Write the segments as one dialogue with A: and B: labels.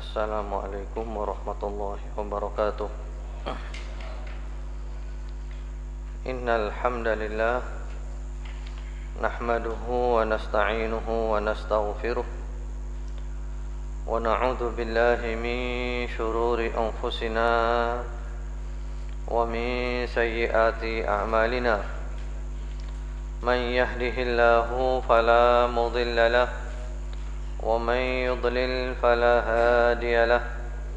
A: Assalamualaikum warahmatullahi wabarakatuh. Innal hamdalillah nahmaduhu wa nasta'inuhu wa nastaghfiruh wa na'udzu billahi min shururi anfusina wa min sayyiati a'malina. Man yahdihillahu fala mudilla lahu ومن يضلل فلا هادي له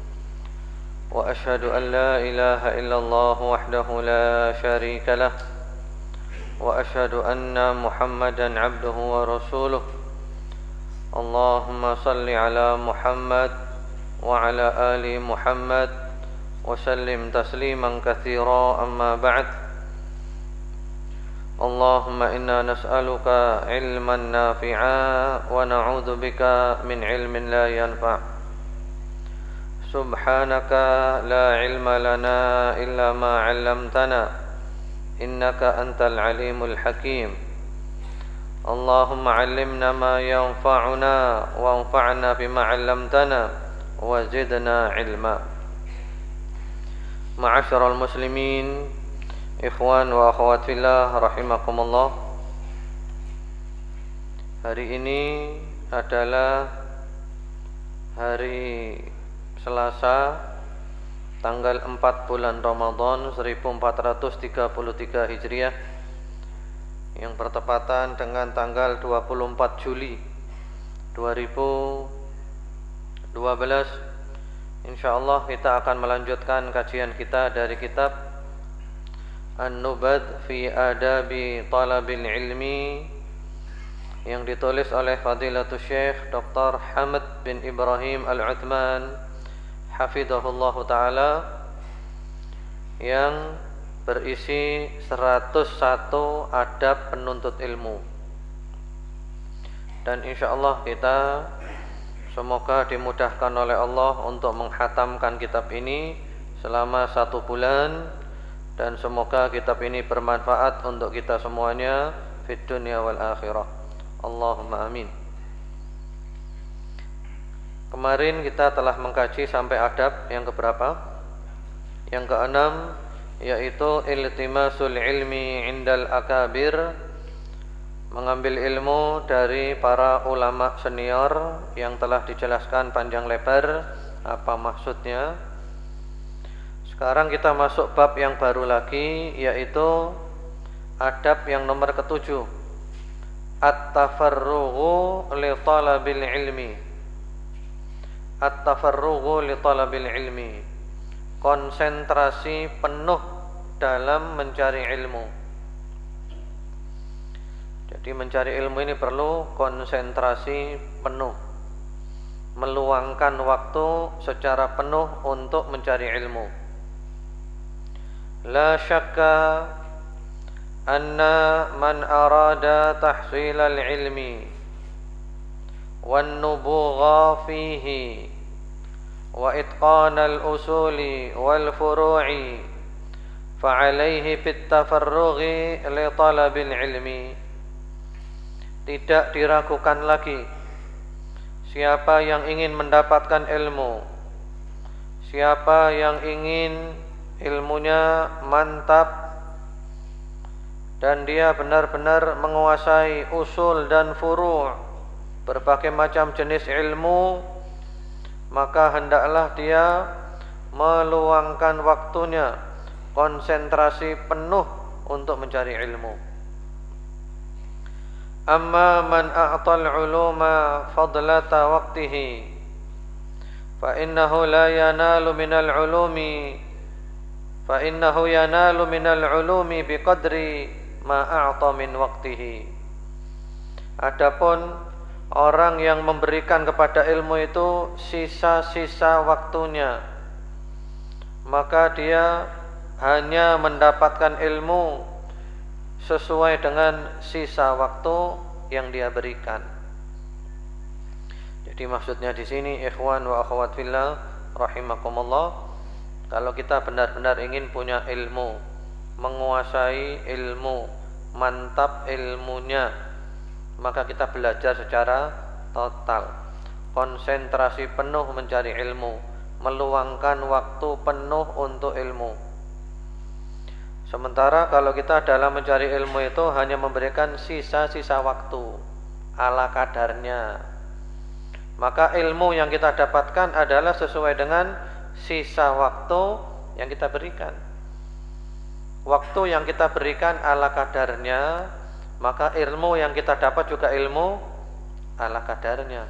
A: وأشهد أن لا إله إلا الله وحده لا شريك له وأشهد أن محمدا عبده ورسوله. اللهم صل على محمد وعلى آل محمد وسلم تسليما كثيرا. أما بعد، اللهم إنا نسألك علما نافعا ونعوذ بك من علم لا ينفع. سبحانك لا علم لنا إلا ما علمتنا إنك أنت العليم الحكيم. اللهم علمنا ما ينفعنا وانفعنا بما علمتنا وزدنا علما. معاشر المسلمين, ikhwan wa akhwat fillah rahimakumullah. Hari ini adalah hari Selasa, tanggal 4 bulan Ramadan 1433 Hijriah, yang bertepatan dengan tanggal 24 Juli 2012. Insyaallah kita akan melanjutkan kajian kita dari kitab An-Nubadh fi Adabi Talabil Ilmi yang ditulis oleh Fadilatul Syekh Dr. Hamad bin Ibrahim Al-Uthman hafidhahullah ta'ala, yang berisi 101 adab penuntut ilmu. Dan insyaallah kita semoga dimudahkan oleh Allah untuk menghatamkan kitab ini selama 1 bulan, dan semoga kitab ini bermanfaat untuk kita semuanya fid dunya wal akhirah. Allahumma amin. Kemarin kita telah mengkaji sampai adab yang keberapa? Yang keenam, yaitu iltimasul ilmi indal akabir, mengambil ilmu dari para ulama senior, yang telah dijelaskan panjang lebar apa maksudnya. Sekarang kita masuk bab yang baru lagi, yaitu adab yang nomor ke-7, at-tafarrughu li talabil ilmi. At-tafarrughu li talabil ilmi, konsentrasi penuh dalam mencari ilmu. Jadi mencari ilmu ini perlu konsentrasi penuh, meluangkan waktu secara penuh untuk mencari ilmu. La syakka anna man arada tahsil al-ilmi wan nubugha fihi wa itqan al-usuli wal furu'i fa'alayhi bit tafarrughi li talabil ilmi. Tidak diragukan lagi, siapa yang ingin mendapatkan ilmu, siapa yang ingin ilmunya mantap dan dia benar-benar menguasai usul dan furu', berbagai macam jenis ilmu, maka hendaklah dia meluangkan waktunya, konsentrasi penuh untuk mencari ilmu. Amma man a'tal uluma fadlata waqtihi fa innahu la yanalu minal ulumi فإنه ينال من العلوم بقدر ما أعطى من وقته. Adapun orang yang memberikan kepada ilmu itu sisa-sisa waktunya, maka dia hanya mendapatkan ilmu sesuai dengan sisa waktu yang dia berikan. Jadi maksudnya di sini, ikhwan wa akhwat fillah rahimakumullah, kalau kita benar-benar ingin punya ilmu, menguasai ilmu, mantap ilmunya, maka kita belajar secara total. konsentrasi penuh mencari ilmu, meluangkan waktu penuh untuk ilmu. Sementara kalau kita dalam mencari ilmu itu hanya memberikan sisa-sisa waktu ala kadarnya, maka ilmu yang kita dapatkan adalah sesuai dengan sisa waktu yang kita berikan. Waktu yang kita berikan ala kadarnya, maka ilmu yang kita dapat juga ilmu ala kadarnya.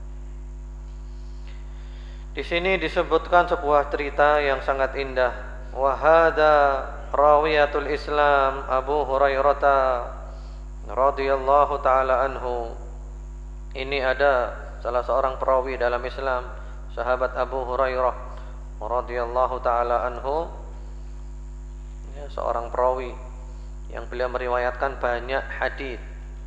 A: Di sini disebutkan sebuah cerita yang sangat indah. Wa hadza rawiyatul Islam Abu Hurairah radhiyallahu taala anhu. Ini ada salah seorang perawi dalam Islam, sahabat Abu Hurairah radhiyallahu taala anhu. Ya, seorang perawi yang beliau meriwayatkan banyak hadis,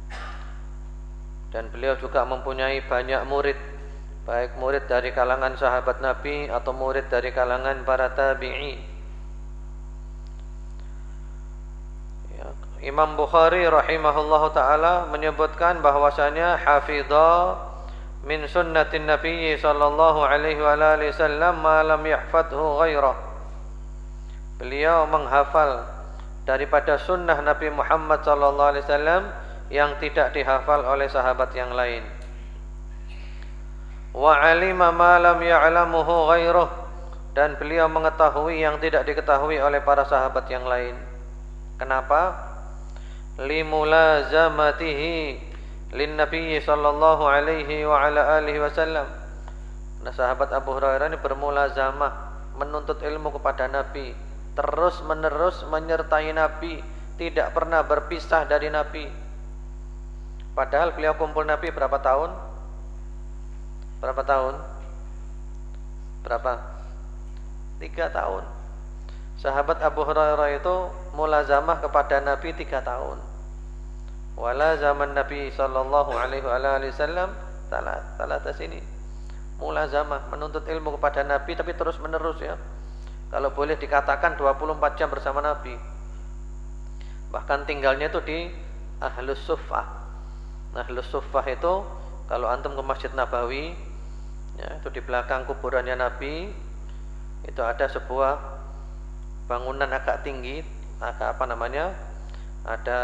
A: dan beliau juga mempunyai banyak murid, baik murid dari kalangan sahabat Nabi atau murid dari kalangan para tabi'i. Ya, Imam Bukhari rahimahullahu taala menyebutkan bahwasanya hafidha min sunnatin Nabi sallallahu alaihi wasallam ma lam yahfadhu ghairah. Beliau menghafal daripada sunnah Nabi Muhammad sallallahu alaihi wasallam yang tidak dihafal oleh sahabat yang lain. Wa alima ma lam ya'lamuhu ghairuh, dan beliau mengetahui yang tidak diketahui oleh para sahabat yang lain. Kenapa? Limulazamatihi lin Nabi sallallahu alaihi wa ala alihi wasallam. Nah, sahabat Abu Hurairah ini bermulazamah, menuntut ilmu kepada Nabi, terus menerus menyertai Nabi, tidak pernah berpisah dari Nabi. Padahal beliau kumpul Nabi berapa tahun? Berapa tahun? Berapa? 3 tahun. Sahabat Abu Hurairah itu mulazamah kepada Nabi 3 tahun. Wala zaman Nabi sallallahu alaihi wasallam talata sini. Mulazamah, menuntut ilmu kepada Nabi tapi terus menerus ya. Kalau boleh dikatakan 24 jam bersama Nabi. Bahkan tinggalnya itu di Ahlus Suffah. Ahlus Suffah itu kalau antum ke Masjid Nabawi, ya, itu di belakang kuburannya Nabi, itu ada sebuah bangunan agak tinggi, agak ada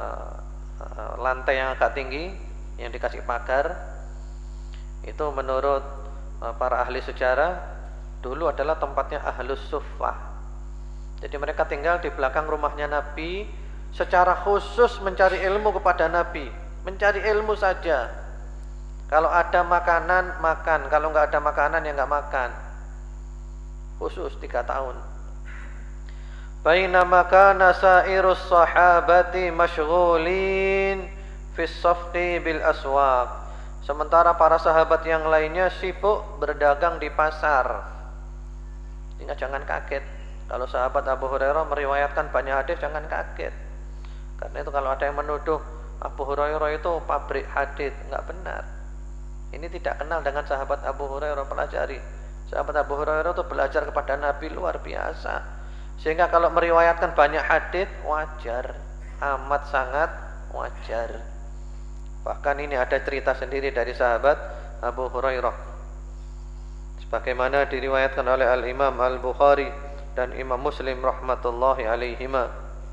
A: lantai yang agak tinggi yang dikasih pagar. Itu menurut para ahli sejarah dulu adalah tempatnya Ahlus Suffah. Jadi mereka tinggal di belakang rumahnya Nabi, secara khusus mencari ilmu kepada Nabi, mencari ilmu saja. Kalau ada makanan makan, kalau nggak ada makanan ya nggak makan. Khusus 3 tahun. Bainama kana sairus sahabati masyghulin fis safqi bil aswaq. Sementara para sahabat yang lainnya sibuk berdagang di pasar. Sehingga jangan kaget kalau sahabat Abu Hurairah meriwayatkan banyak hadis, jangan kaget. Karena itu kalau ada yang menuduh Abu Hurairah itu pabrik hadis, enggak benar. Ini tidak kenal dengan sahabat Abu Hurairah, pelajari. Sahabat Abu Hurairah itu belajar kepada Nabi luar biasa. Sehingga kalau meriwayatkan banyak hadis wajar, amat sangat wajar. Bahkan ini ada cerita sendiri dari sahabat Abu Hurairah, sebagaimana diriwayatkan oleh Al-Imam Al-Bukhari dan Imam Muslim rahmatullahi alaihima.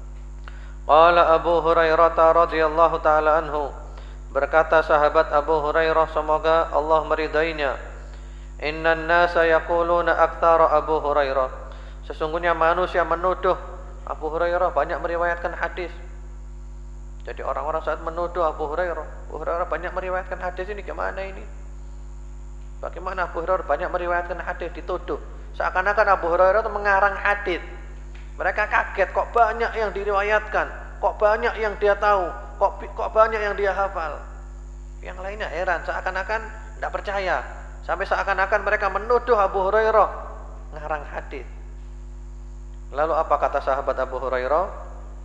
A: Qala Abu Hurairah radhiyallahu taala anhu, berkata sahabat Abu Hurairah semoga Allah meridainya, innan nasa yaquluna aktsara Abu Hurairah, sesungguhnya manusia menuduh Abu Hurairah banyak meriwayatkan hadis. Jadi orang-orang saat menuduh Abu Hurairah banyak meriwayatkan hadis, ini gimana ini? Bagaimana Abu Hurairah banyak meriwayatkan hadis dituduh? Seakan-akan Abu Hurairah itu mengarang hadis. Mereka kaget, kok banyak yang diriwayatkan, kok banyak yang dia tahu, kok banyak yang dia hafal. Yang lainnya heran, seakan-akan tidak percaya. Sampai seakan-akan mereka menuduh Abu Hurairah ngarang hadis. Lalu apa kata sahabat Abu Hurairah?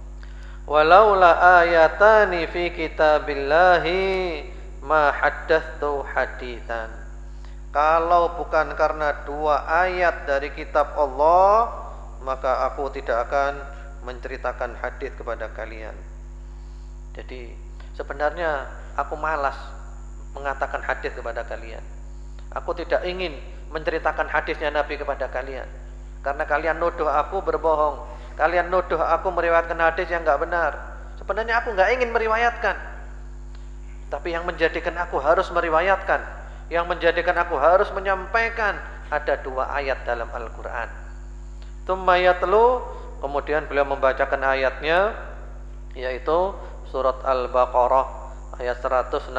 A: Walaula ayatani fi kitabillahi ma haddatsu haditsan. Kalau bukan karena 2 ayat dari kitab Allah, maka aku tidak akan menceritakan hadis kepada kalian. Jadi sebenarnya aku malas mengatakan hadis kepada kalian. Aku tidak ingin menceritakan hadisnya Nabi kepada kalian, karena kalian nuduh aku berbohong. Kalian nuduh aku meriwayatkan hadis yang enggak benar. Sebenarnya aku enggak ingin meriwayatkan, tapi yang menjadikan aku harus meriwayatkan, yang menjadikan aku harus menyampaikan, ada 2 ayat dalam Al-Quran. Tsumma yatlu, kemudian beliau membacakan ayatnya, yaitu surat Al-Baqarah ayat 161,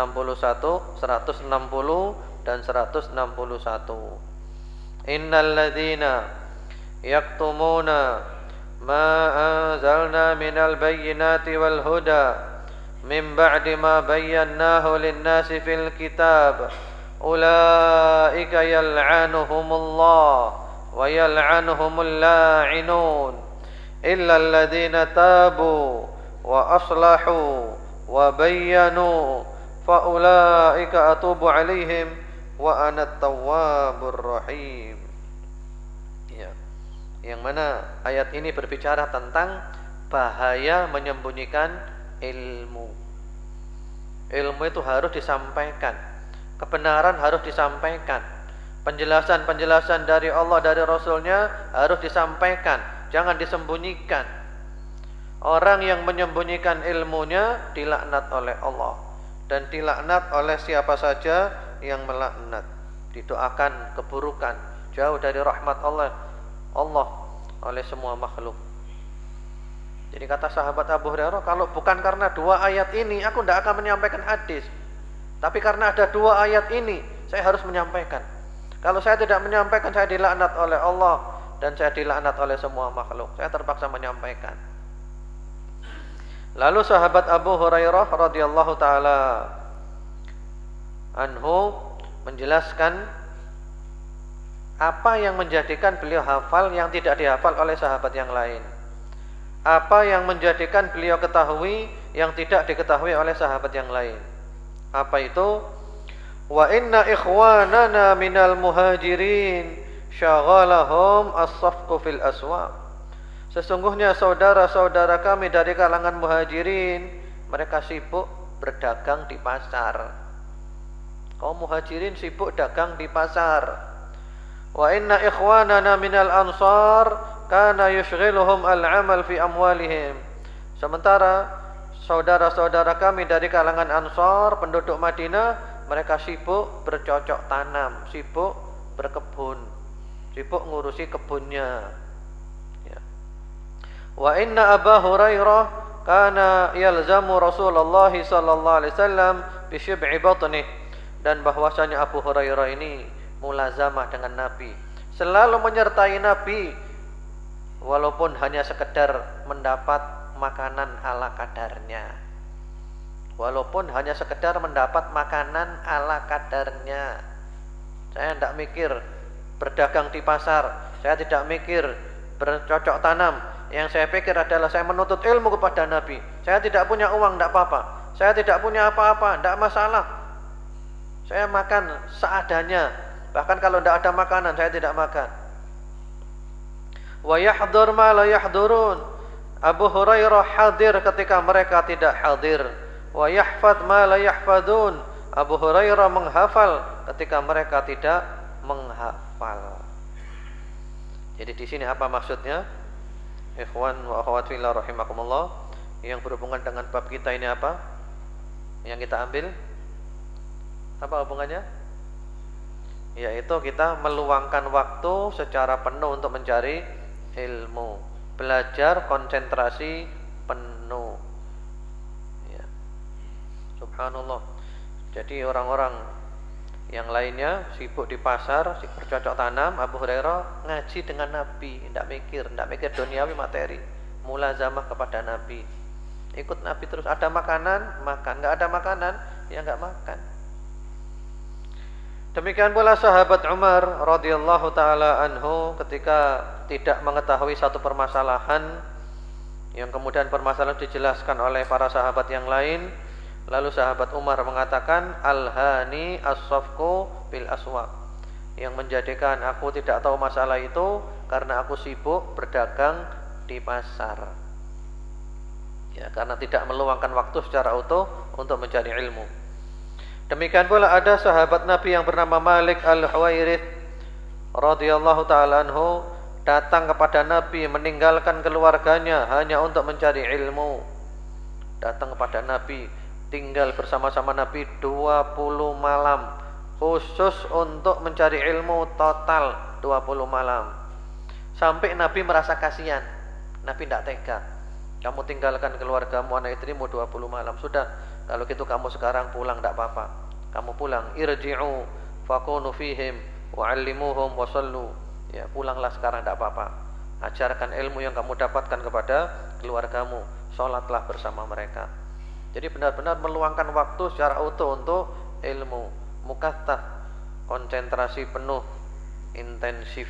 A: 160 dan 161. Innal ladzina yaktumuna ma anzalna minal bayyinati wal huda min ba'di ma bayyanahu lin-nasi fil kitab ulaika yal'anuhumullah wa yal'anuhumul la'inun illa alladzina tabu wa aslahu wa bayyanu fa ulaika atubu 'alaihim wa ana at-tawwabur rahim. Ya. Yang mana ayat ini berbicara tentang bahaya menyembunyikan ilmu. Ilmu itu harus disampaikan, kebenaran harus disampaikan, penjelasan-penjelasan dari Allah, dari Rasulnya harus disampaikan, jangan disembunyikan. Orang yang menyembunyikan ilmunya dilaknat oleh Allah, dan dilaknat oleh siapa saja yang melaknat. Didoakan keburukan, jauh dari rahmat Allah oleh semua makhluk. Jadi kata sahabat Abu Hurairah, kalau bukan karena 2 ayat ini aku tidak akan menyampaikan hadis. Tapi karena ada 2 ayat ini, saya harus menyampaikan. Kalau saya tidak menyampaikan, saya dilaknat oleh Allah dan saya dilaknat oleh semua makhluk. Saya terpaksa menyampaikan. Lalu sahabat Abu Hurairah radhiyallahu taala anhu menjelaskan apa yang menjadikan beliau hafal yang tidak dihafal oleh sahabat yang lain. Apa yang menjadikan beliau ketahui yang tidak diketahui oleh sahabat yang lain. Apa itu? Wa inna ikhwanana minal muhajirin syaghalahum as-safqu fil aswaq. Sesungguhnya saudara-saudara kami dari kalangan muhajirin, mereka sibuk berdagang di pasar. Kaum muhajirin sibuk dagang di pasar. Wa inna ikhwanana minal ansar kana yushghiluhum al-amal fi amwalihim. Sementara saudara-saudara kami dari kalangan Ansar, penduduk Madinah, mereka sibuk bercocok tanam, sibuk berkebun, sibuk ngurusi kebunnya. Ya. Wa inna Aba Hurairah kana yalzamu Rasulullah sallallahu alaihi wasallam bi syib'i batnih. Dan bahwasanya Abu Hurairah ini mulazamah dengan Nabi, selalu menyertai Nabi walaupun hanya sekedar mendapat makanan ala kadarnya. Walaupun hanya sekedar mendapat makanan ala kadarnya. Saya tidak mikir berdagang di pasar, saya tidak mikir bercocok tanam. Yang saya pikir adalah saya menuntut ilmu kepada Nabi. Saya tidak punya uang, tidak apa-apa. Saya tidak punya apa-apa, tidak masalah. Saya makan seadanya. Bahkan kalau tidak ada makanan, saya tidak makan. Wa yahdur ma la yahdurun. Abu Hurairah hadir ketika mereka tidak hadir. Wa yahfad ma la yahfadun. Abu Hurairah menghafal ketika mereka tidak menghafal. Jadi di sini apa maksudnya? Ikhwan wa akhwat fillah rahimakumullah, yang berhubungan dengan bab kita ini apa? Yang kita ambil apa hubungannya? Yaitu kita meluangkan waktu secara penuh untuk mencari ilmu, belajar konsentrasi penuh. Ya. Subhanallah. Jadi orang-orang yang lainnya sibuk di pasar, sibuk bercocok tanam. Abu Hurairah ngaji dengan Nabi, tidak mikir duniawi materi, mulazamah kepada Nabi, ikut Nabi terus. Ada makanan makan, nggak ada makanan ya nggak makan. Demikian pula sahabat Umar radhiyallahu taala anhu ketika tidak mengetahui satu permasalahan yang kemudian permasalahan dijelaskan oleh para sahabat yang lain, lalu sahabat Umar mengatakan alhani as-safqu bil aswaq, yang menjadikan aku tidak tahu masalah itu karena aku sibuk berdagang di pasar. Ya, karena tidak meluangkan waktu secara utuh untuk mencari ilmu. Demikian pula ada sahabat Nabi yang bernama Malik Al-Huwairith radhiyallahu taala anhu datang kepada Nabi meninggalkan keluarganya hanya untuk mencari ilmu. Datang kepada Nabi, tinggal bersama-sama Nabi 20 malam khusus untuk mencari ilmu, total 20 malam. Sampai Nabi merasa kasihan. Nabi tidak tega. Kamu tinggalkan keluargamu, anak istrimu 20 malam. Sudah, kalau gitu kamu sekarang pulang, tidak apa-apa. Kamu pulang. Irji'u fakunu fihim wa'allimuhum wasallu. Ya, pulanglah sekarang, tidak apa-apa. Ajarkan ilmu yang kamu dapatkan kepada keluargamu. Sholatlah bersama mereka. Jadi benar-benar meluangkan waktu secara utuh untuk ilmu. Mukattaf, konsentrasi penuh, intensif.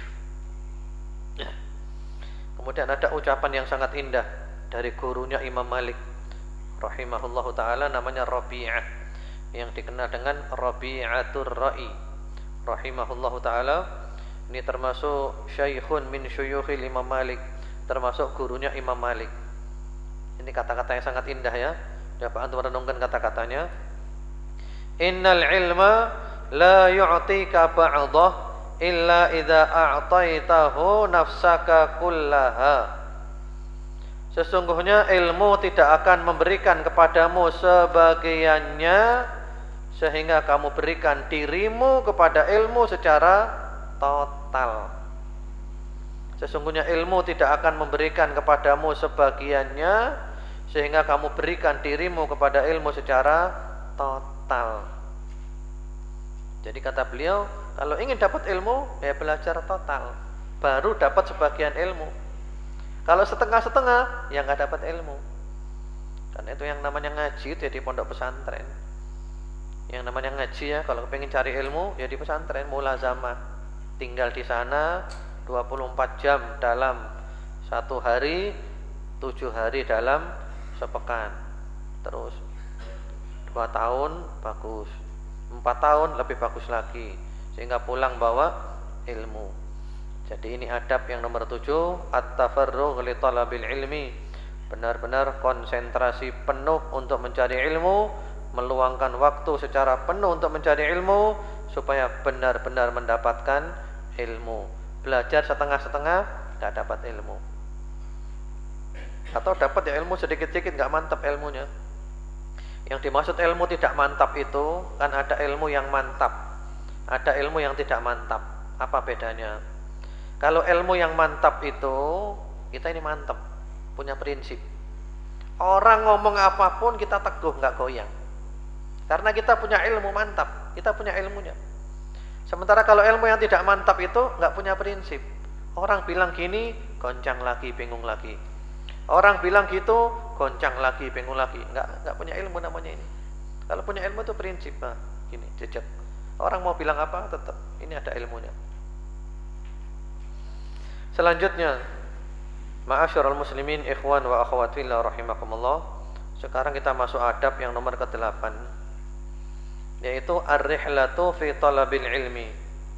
A: Kemudian ada ucapan yang sangat indah dari gurunya Imam Malik rahimahullahu taala, namanya Rabi'ah, yang dikenal dengan Rabi'atur Ra'i rahimahullahu taala. Ini termasuk syaikhun min syuyukhil Imam Malik, termasuk gurunya Imam Malik. Ini kata-kata yang sangat indah ya. Coba antum renungkan kata-katanya. Innal ilma la yu'tika ba'dah illa idza a'taitahu nafsaka kullaha. Sesungguhnya ilmu tidak akan memberikan kepadamu sebagiannya sehingga kamu berikan dirimu kepada ilmu secara total. Sesungguhnya ilmu tidak akan memberikan kepadamu sebagiannya sehingga kamu berikan dirimu kepada ilmu secara total. Jadi kata beliau, kalau ingin dapat ilmu, ya belajar total, baru dapat sebagian ilmu. Kalau setengah-setengah, ya nggak dapat ilmu. Karena itu yang namanya ngaji itu ya di pondok pesantren. Yang namanya ngaji ya, kalau pengen cari ilmu ya di pesantren, mulazamah. Tinggal di sana 24 jam dalam satu hari, 7 hari dalam sepekan. Terus 2 tahun bagus, 4 tahun lebih bagus lagi, sehingga pulang bawa ilmu. Jadi ini adab yang nomor 7, at-tafarrugh li talabil ilmi. Benar-benar konsentrasi penuh untuk mencari ilmu, meluangkan waktu secara penuh untuk mencari ilmu supaya benar-benar mendapatkan ilmu. Belajar setengah-setengah enggak dapat ilmu. Atau dapat ya ilmu sedikit-sedikit enggak mantap ilmunya. Yang dimaksud ilmu tidak mantap itu kan ada ilmu yang mantap, ada ilmu yang tidak mantap. Apa bedanya? Kalau ilmu yang mantap itu kita ini mantap, punya prinsip. Orang ngomong apapun kita teguh, nggak goyang. Karena kita punya ilmu mantap, kita punya ilmunya. Sementara kalau ilmu yang tidak mantap itu nggak punya prinsip. Orang bilang gini, goncang lagi, bingung lagi. Orang bilang gitu, goncang lagi, bingung lagi. Nggak punya ilmu namanya ini. Kalau punya ilmu itu prinsip, nah, gini, jejak. Orang mau bilang apa, tetap ini ada ilmunya. Selanjutnya, ma'asyiral muslimin, ikhwan wa akhwat fillah rahimakumullah. Sekarang kita masuk adab yang nomor ke-8, yaitu ar-rihlatu fi talabil ilmi.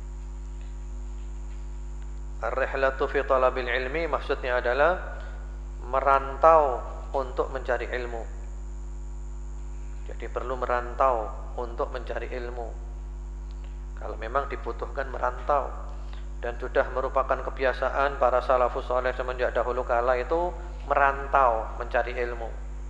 A: Ar-rihlatu fi talabil ilmi maksudnya adalah merantau untuk mencari ilmu. Jadi perlu merantau untuk mencari ilmu. Kalau memang dibutuhkan merantau, dan sudah merupakan kebiasaan para salafus saleh semenjak dahulu kala itu merantau mencari ilmu.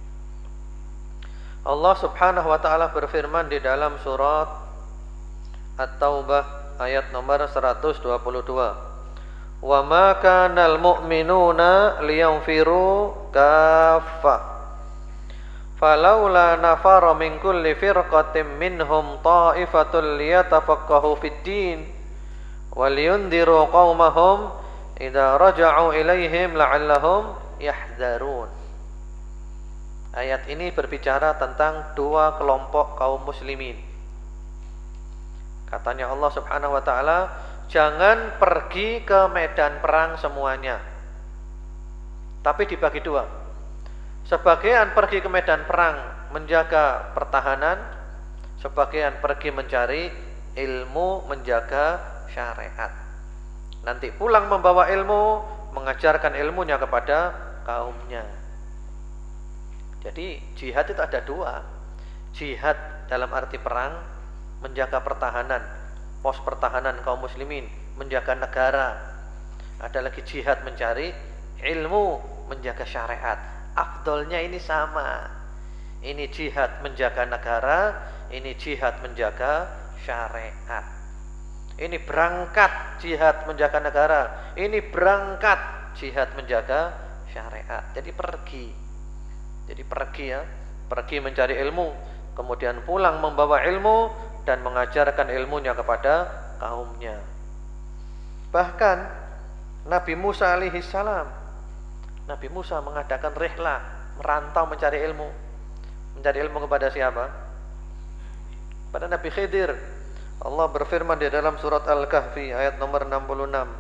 A: Allah Subhanahu wa taala berfirman di dalam surat At-Taubah ayat nomor 122. Wa ma kanal mu'minuna liyanfiru kaffah falaula nafara min kulli firqatin minhum ta'ifatul liyatafaqahu fid-din waliyundiru qaumahum idza raja'u ilaihim la'allahum yahdharun. Ayat ini berbicara tentang dua kelompok kaum muslimin. Katanya Allah Subhanahu wa taala, jangan pergi ke medan perang semuanya, tapi dibagi dua. Sebagian pergi ke medan perang menjaga pertahanan, sebagian pergi mencari ilmu, menjaga syariat. Nanti pulang membawa ilmu, mengajarkan ilmunya kepada kaumnya. Jadi jihad itu ada dua. Jihad dalam arti perang, menjaga pertahanan, pos pertahanan kaum muslimin, menjaga negara. Ada lagi jihad mencari ilmu, menjaga syariat. Afdolnya ini sama. Ini jihad menjaga negara, ini jihad menjaga syariat. Ini berangkat jihad menjaga negara, ini berangkat jihad menjaga syariat. Jadi pergi ya, pergi mencari ilmu, kemudian pulang membawa ilmu dan mengajarkan ilmunya kepada kaumnya. Bahkan Nabi Musa alaihi salam, Nabi Musa mengadakan rihlah, merantau mencari ilmu. Mencari ilmu kepada siapa? Pada Nabi Khidir. Allah berfirman di dalam surat Al-Kahfi ayat nomor 66.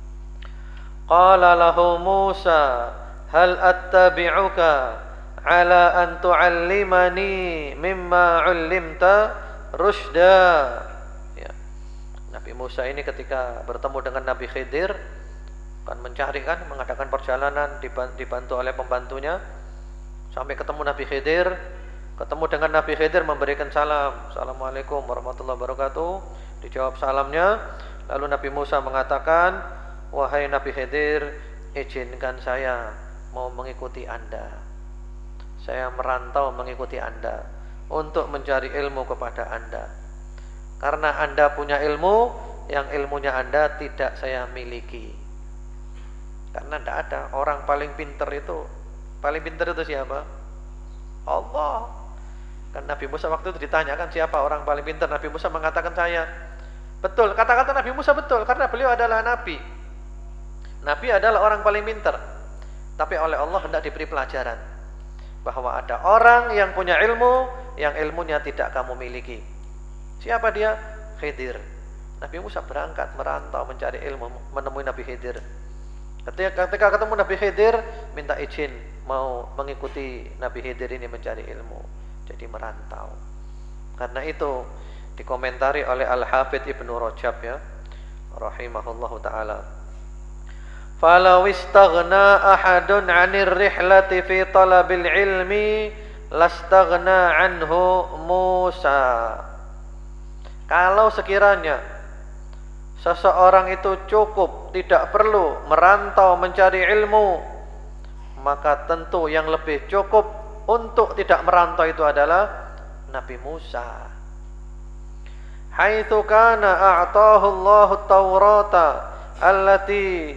A: Qala lahu Musa, hal attabi'uka ala an tu'allimani mimma 'ullimta rusyda. Ya. Nabi Musa ini ketika bertemu dengan Nabi Khidir kan mencari, kan mengadakan perjalanan, dibantu oleh pembantunya sampai ketemu Nabi Khidir. Ketemu dengan Nabi Khidir, memberikan salam, Assalamualaikum warahmatullahi wabarakatuh. Dijawab salamnya. Lalu Nabi Musa mengatakan, wahai Nabi Khidir, izinkan saya mau mengikuti Anda. Saya merantau mengikuti Anda untuk mencari ilmu kepada Anda. Karena Anda punya ilmu yang ilmunya Anda tidak saya miliki. Karena tidak ada orang paling pintar itu. Paling pintar itu siapa? Allah. Kan Nabi Musa waktu itu ditanyakan siapa orang paling pintar, Nabi Musa mengatakan saya. Betul, kata-kata Nabi Musa betul, karena beliau adalah Nabi. Nabi adalah orang paling pintar. Tapi oleh Allah hendak diberi pelajaran bahwa ada orang yang punya ilmu yang ilmunya tidak kamu miliki. Siapa dia? Khidir. Nabi Musa berangkat merantau mencari ilmu, menemui Nabi Khidir. Ketika ketemu Nabi Khidir, minta izin mau mengikuti Nabi Khidir ini mencari ilmu. Jadi merantau. Karena itu dikomentari oleh Al-Hafidz Ibnu Rajab ya, rahimahullahu taala. Falau istaghna ahadun 'anir rihlati fi talabil ilmi lastaghna anhu Musa. Kalau sekiranya seseorang itu cukup, tidak perlu merantau mencari ilmu, maka tentu yang lebih cukup untuk tidak merantau itu adalah Nabi Musa. Haitsu kana a'tahu Allahu Taurata allati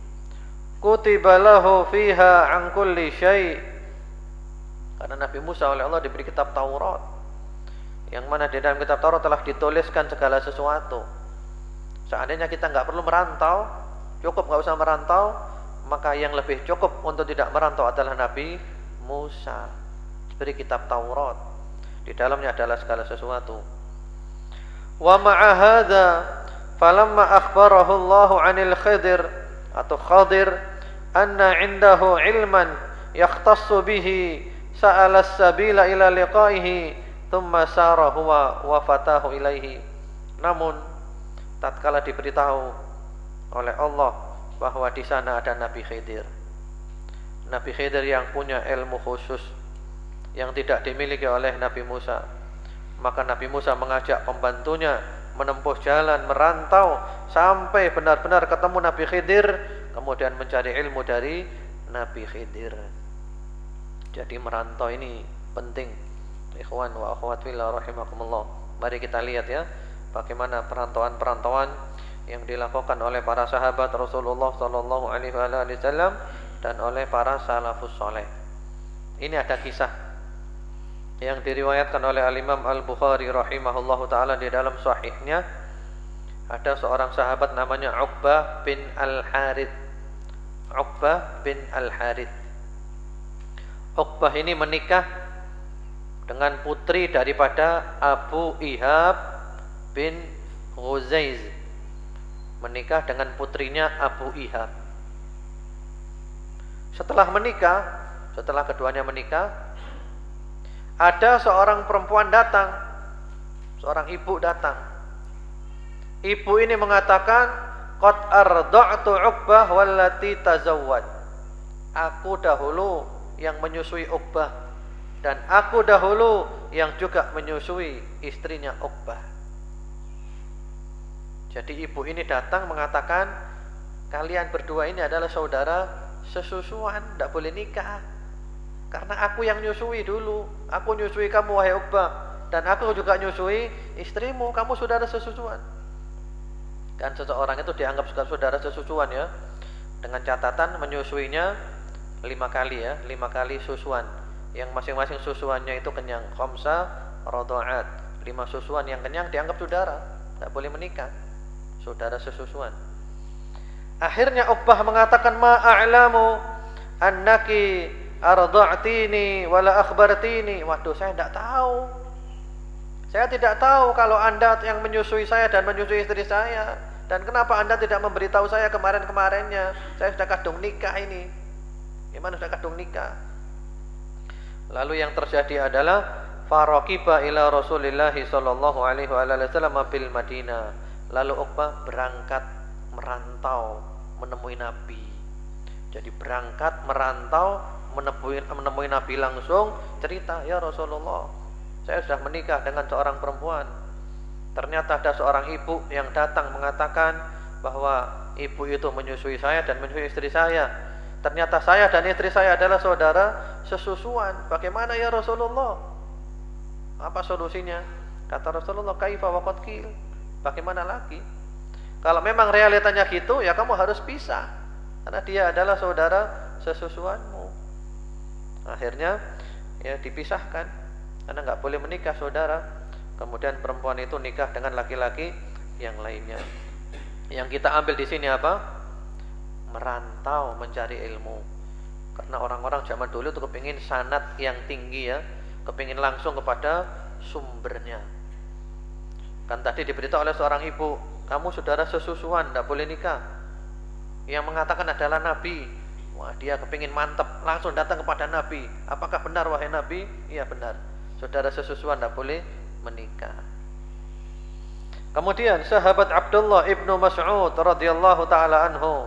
A: kutiba lahu fiha an kulli syai'. Karena Nabi Musa oleh Allah diberi kitab Taurat, yang mana di dalam kitab Taurat telah dituliskan segala sesuatu. Seandainya kita enggak perlu merantau, cukup enggak usah merantau, maka yang lebih cukup untuk tidak merantau adalah Nabi Musa. Diberi kitab Taurat, di dalamnya adalah segala sesuatu. Wa ma'a hadza falamma akhbarahu Allah 'anil Khidir atau Khadir anna 'indahu 'ilman yakhtassu bihi sa'ala as-sabila ila liqa'ihi thumma sara huwa wa fatahu ilaihi. Namun tatkala diberitahu oleh Allah bahwa di sana ada Nabi Khidir, Nabi Khidir yang punya ilmu khusus yang tidak dimiliki oleh Nabi Musa, maka Nabi Musa mengajak pembantunya menempuh jalan merantau sampai benar-benar ketemu Nabi Khidir, kemudian mencari ilmu dari Nabi Khidir. Jadi merantau ini penting. Ikhwan wa akhwat fillah rahimakumullah. Mari kita lihat ya, bagaimana perantauan-perantauan yang dilakukan oleh para sahabat Rasulullah sallallahu alaihi wasallam dan oleh para salafus saleh. Ini ada kisah yang diriwayatkan oleh Al-Imam Al-Bukhari rahimahullahu taala di dalam sahihnya. Ada seorang sahabat namanya Uqbah bin Al-Harith. Uqbah bin Al-Harith. Uqbah ini menikah dengan putri daripada Abu Ihab bin Ghuzaiz. Menikah dengan putrinya Abu Ihab. Setelah keduanya menikah, ada seorang perempuan datang, seorang ibu datang. Ibu ini mengatakan, qad arda'tu Uqbah wallati tazawwad. Aku dahulu yang menyusui Uqbah dan aku dahulu yang juga menyusui istrinya Uqbah. Jadi ibu ini datang mengatakan, kalian berdua ini adalah saudara sesusuan, tidak boleh nikah. Karena aku yang nyusui dulu, aku nyusui kamu wahai Uqbah, dan aku juga nyusui istrimu, kamu saudara sesusuan. Dan seseorang itu dianggap saudara sesusuan ya, dengan catatan menyusuinya 5 kali ya, 5 kali susuan, yang masing-masing susuannya itu kenyang. Khamsa radha'at, 5 susuan yang kenyang dianggap saudara, tidak boleh menikah, saudara sesusuan. Akhirnya Uqbah mengatakan, ma a'lamu annaki arda'tini wala akhbartini. Waduh, saya tidak tahu. Saya tidak tahu kalau Anda yang menyusui saya dan menyusui istri saya. Dan kenapa Anda tidak memberitahu saya kemarin-kemarinnya? Saya sudah kadung nikah ini. Gimana sudah kadung nikah? Lalu yang terjadi adalah faraqiba ila Rasulillah sallallahu alaihi wasallam bil Madinah. Lalu Uqbah berangkat merantau menemui Nabi. Jadi berangkat merantau menemui Nabi langsung, cerita, ya Rasulullah, saya sudah menikah dengan seorang perempuan. Ternyata ada seorang ibu yang datang mengatakan bahwa ibu itu menyusui saya dan menyusui istri saya. Ternyata saya dan istri saya adalah saudara sesusuan. Bagaimana ya Rasulullah? Apa solusinya? Kata Rasulullah, kaifa waqad qil. Bagaimana lagi? Kalau memang realitanya gitu, ya kamu harus pisah, karena dia adalah saudara sesusuanmu. Akhirnya ya dipisahkan, karena nggak boleh menikah saudara. Kemudian perempuan itu nikah dengan laki-laki yang lainnya. Yang kita ambil di sini apa? Merantau mencari ilmu. Karena orang-orang zaman dulu itu kepingin sanad yang tinggi ya, kepingin langsung kepada sumbernya. Kan tadi diberitahu oleh seorang ibu, kamu saudara sesusuan, tidak boleh nikah. Yang mengatakan adalah Nabi. Wah, dia kepingin mantap, langsung datang kepada Nabi. Apakah benar wahai Nabi? Iya benar, saudara sesusuan tidak boleh menikah. Kemudian sahabat Abdullah ibnu Mas'ud radhiyallahu taala anhu,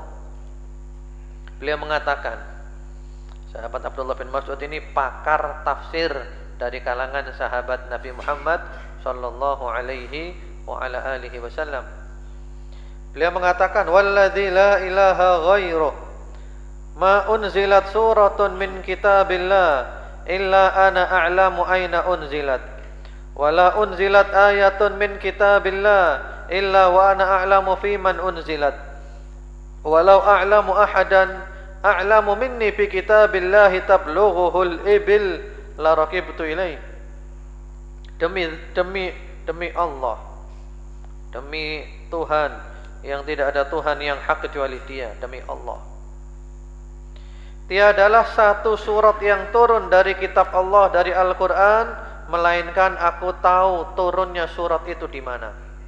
A: beliau mengatakan, sahabat Abdullah bin Mas'ud ini pakar tafsir dari kalangan sahabat Nabi Muhammad sallallahu alaihi wa ala alihi wasallam. Beliau mengatakan, walladzi la ilaha ghairuh ma unzilat suratun min kitabillah illa ana a'lamu aina unzilat wala unzilat ayatun min kitabillah illa wa ana a'lamu fi man unzilat walau a'lamu ahadan a'lamu minni fi kitabillahi tablughuhul ibil la raqibtu ilaih. Demi Allah, demi Tuhan yang tidak ada Tuhan yang hak kecuali Dia, demi Allah, tiadalah satu surat yang turun dari kitab Allah, dari Al-Quran, melainkan aku tahu turunnya surat itu di mana.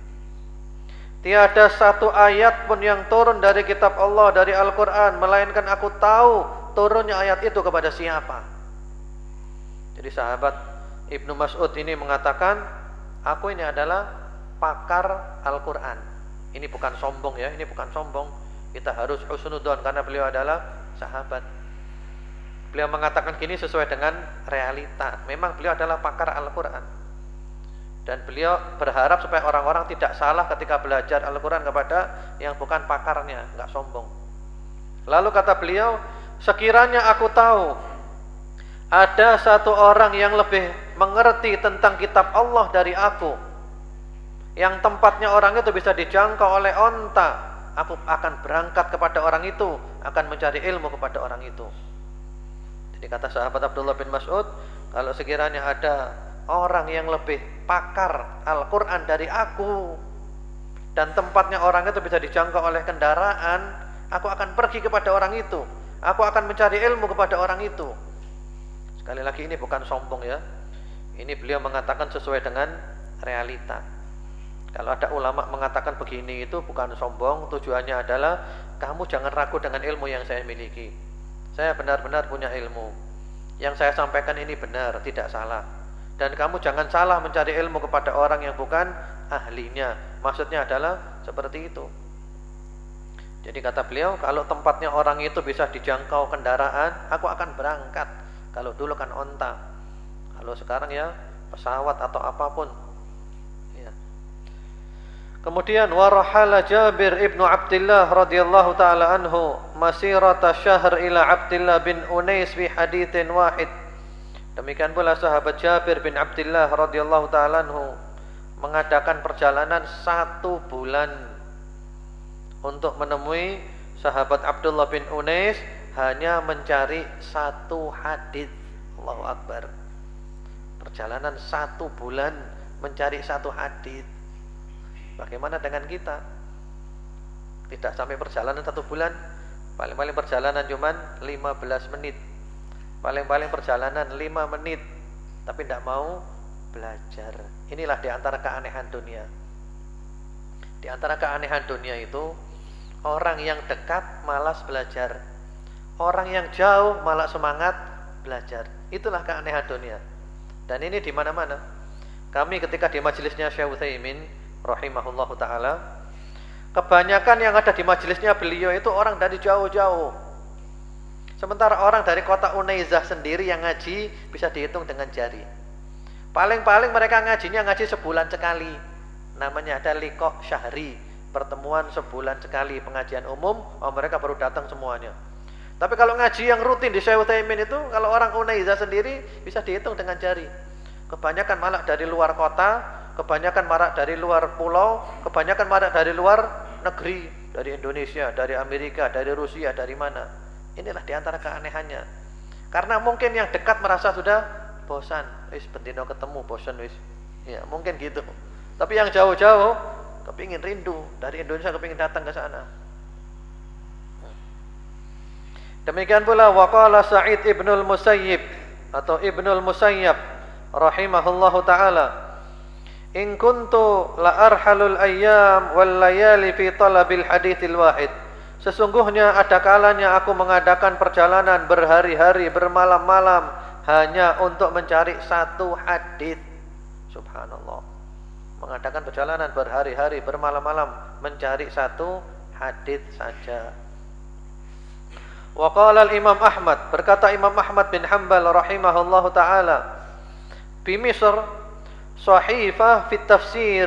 A: Tiada satu ayat pun yang turun dari kitab Allah, dari Al-Quran, melainkan aku tahu turunnya ayat itu kepada siapa. Jadi sahabat Ibnu Mas'ud ini mengatakan, aku ini adalah pakar Al-Quran. Ini bukan sombong ya, ini bukan sombong. Kita harus husnudzon karena beliau adalah sahabat. Beliau mengatakan gini sesuai dengan realita. Memang beliau adalah pakar Al-Quran. Dan beliau berharap supaya orang-orang tidak salah ketika belajar Al-Quran kepada yang bukan pakarnya, enggak sombong. Lalu kata beliau, sekiranya aku tahu ada satu orang yang lebih mengerti tentang kitab Allah dari aku, yang tempatnya orang itu bisa dijangkau oleh onta, aku akan berangkat kepada orang itu, akan mencari ilmu kepada orang itu. Jadi kata sahabat Abdullah bin Mas'ud, kalau sekiranya ada orang yang lebih pakar Al-Quran dari aku, dan tempatnya orang itu bisa dijangkau oleh kendaraan, aku akan pergi kepada orang itu, aku akan mencari ilmu kepada orang itu. Sekali lagi ini bukan sombong ya, ini beliau mengatakan sesuai dengan realita. Kalau ada ulama mengatakan begini itu bukan sombong, tujuannya adalah kamu jangan ragu dengan ilmu yang saya miliki. Saya benar-benar punya ilmu. Yang saya sampaikan ini benar, tidak salah. Dan kamu jangan salah mencari ilmu kepada orang yang bukan ahlinya. Maksudnya adalah seperti itu. Jadi kata beliau, kalau tempatnya orang itu bisa dijangkau kendaraan, aku akan berangkat. Kalau dulu kan onta, kalau sekarang ya pesawat atau apapun ya. Kemudian warahala Jabir ibnu Abdullah radhiyallahu taala anhu masirata syahr ila Abdullah bin Unais fi haditsin wahid. Demikian pula sahabat Jabir bin Abdullah radhiyallahu taala anhu mengadakan perjalanan 1 bulan untuk menemui sahabat Abdullah bin Unais hanya mencari 1 hadis. Allahu Akbar. Perjalanan 1 bulan mencari 1 hadis. Bagaimana dengan kita? Tidak sampai perjalanan 1 bulan, paling-paling perjalanan cuman 15 menit. Paling-paling perjalanan 5 menit, tapi tidak mau belajar. Inilah di antara keanehan dunia. Di antara keanehan dunia itu, orang yang dekat malas belajar, orang yang jauh malah semangat belajar. Itulah keanehan dunia. Dan ini di mana-mana. Kami ketika di majelisnya Syekh Utsaimin rahimahullahu taala, kebanyakan yang ada di majelisnya beliau itu orang dari jauh-jauh. Sementara orang dari kota Unaizah sendiri yang ngaji bisa dihitung dengan jari. Paling-paling mereka ngaji sebulan sekali. Namanya ada liqa syahri, pertemuan sebulan sekali, pengajian umum. Mereka baru datang semuanya. Tapi kalau ngaji yang rutin di Syekh Utsaimin itu, kalau orang Unaizah sendiri bisa dihitung dengan jari. Kebanyakan malah dari luar kota, kebanyakan marak dari luar pulau, kebanyakan marak dari luar negeri, dari Indonesia, dari Amerika, dari Rusia, dari mana. Inilah diantara keanehannya. Karena mungkin yang dekat merasa sudah bosan, wis bendino ketemu bosan wis. Ya, mungkin gitu. Tapi yang jauh-jauh kepingin rindu, dari Indonesia kepingin datang ke sana. Demikian pula waqala Sa'id ibnul Musayyib atau Ibnul Musayyab rahimahullahu taala, in kuntu la arhalul ayyam wal layali fi talabil haditsil wahid. Sesungguhnya ada kalanya aku mengadakan perjalanan berhari-hari, bermalam-malam hanya untuk mencari 1 hadis. Subhanallah. Mengadakan perjalanan berhari-hari, bermalam-malam mencari 1 hadis saja. Wa qala al-Imam Ahmad, berkata Imam Ahmad bin Hanbal rahimahullahu taala, bi Misr sahifah fit tafsir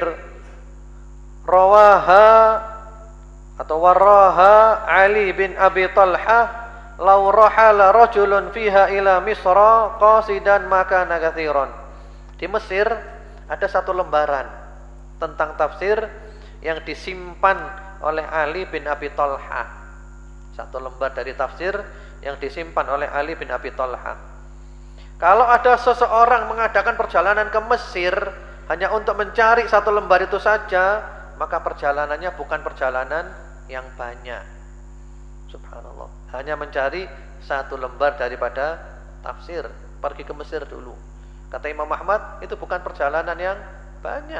A: rawaha atau waraha Ali bin Abi Talha law rahala rajulun fiha ila Misra qasidan makana katsiran. Di Mesir ada 1 lembaran tentang tafsir yang disimpan oleh Ali bin Abi Talha. 1 lembar dari tafsir yang disimpan oleh Ali bin Abi Talha. Kalau ada seseorang mengadakan perjalanan ke Mesir hanya untuk mencari 1 lembar itu saja, maka perjalanannya bukan perjalanan yang banyak. Subhanallah. Hanya mencari 1 lembar daripada tafsir. Pergi ke Mesir dulu. Kata Imam Ahmad, itu bukan perjalanan yang banyak.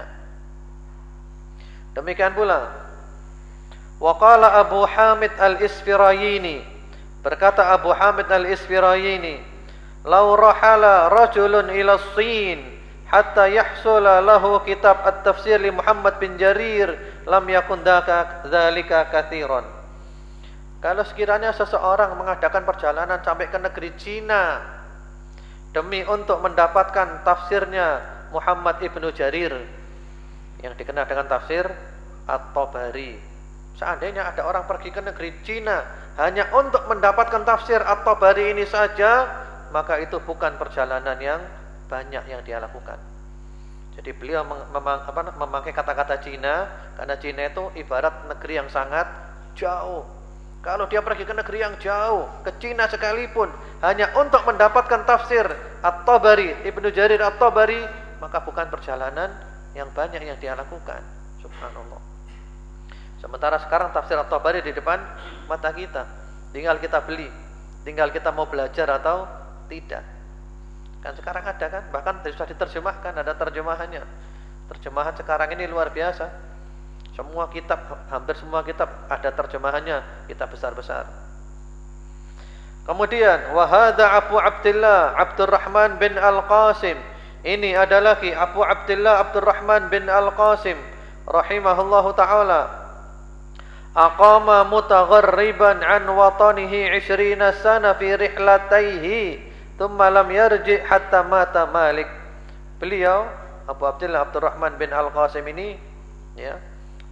A: Demikian pula wa qala Abu Hamid al-Isfirayini, berkata Abu Hamid al-Isfirayini, law rahala rajulun ila Sin hatta yahsula lahu kitab at-tafsir li Muhammad bin Jarir lam yakun dzalika katsiran. Kalau sekiranya seseorang mengadakan perjalanan sampai ke negeri Cina demi untuk mendapatkan tafsirnya Muhammad ibnu Jarir yang dikenal dengan tafsir At-Tabari. Seandainya ada orang pergi ke negeri Cina hanya untuk mendapatkan tafsir At-Tabari ini saja, maka itu bukan perjalanan yang banyak yang dia lakukan. Jadi beliau memakai kata-kata Cina karena Cina itu ibarat negeri yang sangat jauh. Kalau dia pergi ke negeri yang jauh, ke Cina sekalipun hanya untuk mendapatkan tafsir At-Tabari, Ibnu Jarir At-Tabari, maka bukan perjalanan yang banyak yang dia lakukan. Subhanallah. Sementara sekarang tafsir At-Tabari di depan mata kita, tinggal kita beli, tinggal kita mau belajar atau tidak. Kan sekarang ada kan, bahkan sudah diterjemahkan, ada terjemahannya. Terjemahan sekarang ini luar biasa. Semua kitab, hampir semua kitab ada terjemahannya, kitab besar-besar. Kemudian wa hadza Abu Abdullah Abdurrahman bin Al-Qasim. Ini adalah Abu Abdullah Abdurrahman bin Al-Qasim rahimahullahu taala. Aqama mutagharriban an watanihi 20 sana fi rihlataihi thumma lam yarji hatta mata Malik. Beliau Abu Abdullah Abdurrahman bin Al-Qasim ini ya,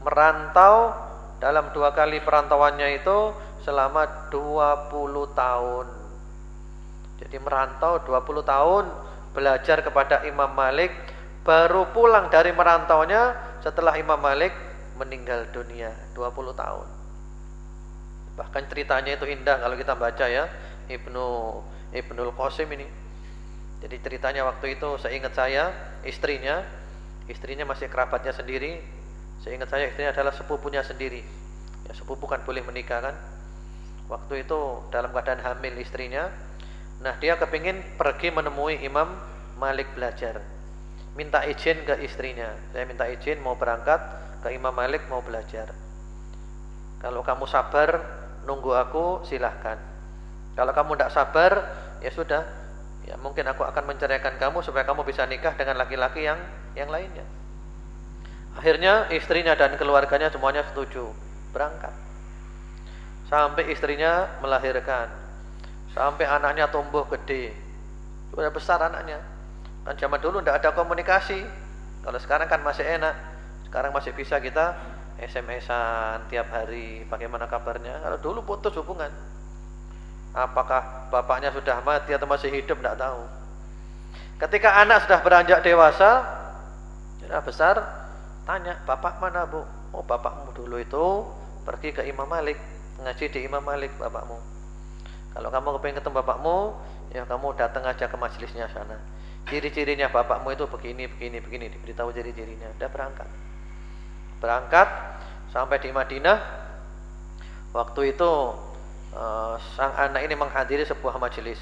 A: merantau dalam 2 kali perantauannya itu selama 20 tahun. Jadi merantau 20 tahun, belajar kepada Imam Malik, baru pulang dari merantaunya setelah Imam Malik meninggal dunia 20 tahun. Bahkan ceritanya itu indah kalau kita baca ya, Ibnul Qasim ini. Jadi ceritanya waktu itu seingat saya istrinya masih kerabatnya sendiri. Seingat saya istrinya adalah sepupunya sendiri. Ya, sepupu kan boleh menikah kan. Waktu itu dalam keadaan hamil istrinya. Nah, dia kepingin pergi menemui Imam Malik belajar. Minta izin ke istrinya. Saya minta izin mau berangkat ke Imam Malik mau belajar. Kalau kamu sabar nunggu aku silahkan. Kalau kamu tidak sabar ya sudah. Ya mungkin aku akan menceraikan kamu supaya kamu bisa nikah dengan laki-laki yang lainnya. Akhirnya istrinya dan keluarganya semuanya setuju berangkat. Sampai istrinya melahirkan, sampai anaknya tumbuh gede, sudah besar anaknya. Kan zaman dulu tidak ada komunikasi. Kalau sekarang kan masih enak. Sekarang masih bisa kita SMS-an tiap hari, bagaimana kabarnya. Kalau dulu putus hubungan. Apakah bapaknya sudah mati atau masih hidup tidak tahu. Ketika anak sudah beranjak dewasa, sudah besar, tanya, bapak mana bu? Oh bapakmu dulu itu pergi ke Imam Malik, ngaji di Imam Malik bapakmu. Kalau kamu pengen ketemu bapakmu, ya kamu datang aja ke majelisnya sana. Ciri-cirinya bapakmu itu begini, diberitahu ciri-cirinya. Udah berangkat sampai di Madinah. Waktu itu sang anak ini menghadiri sebuah majelis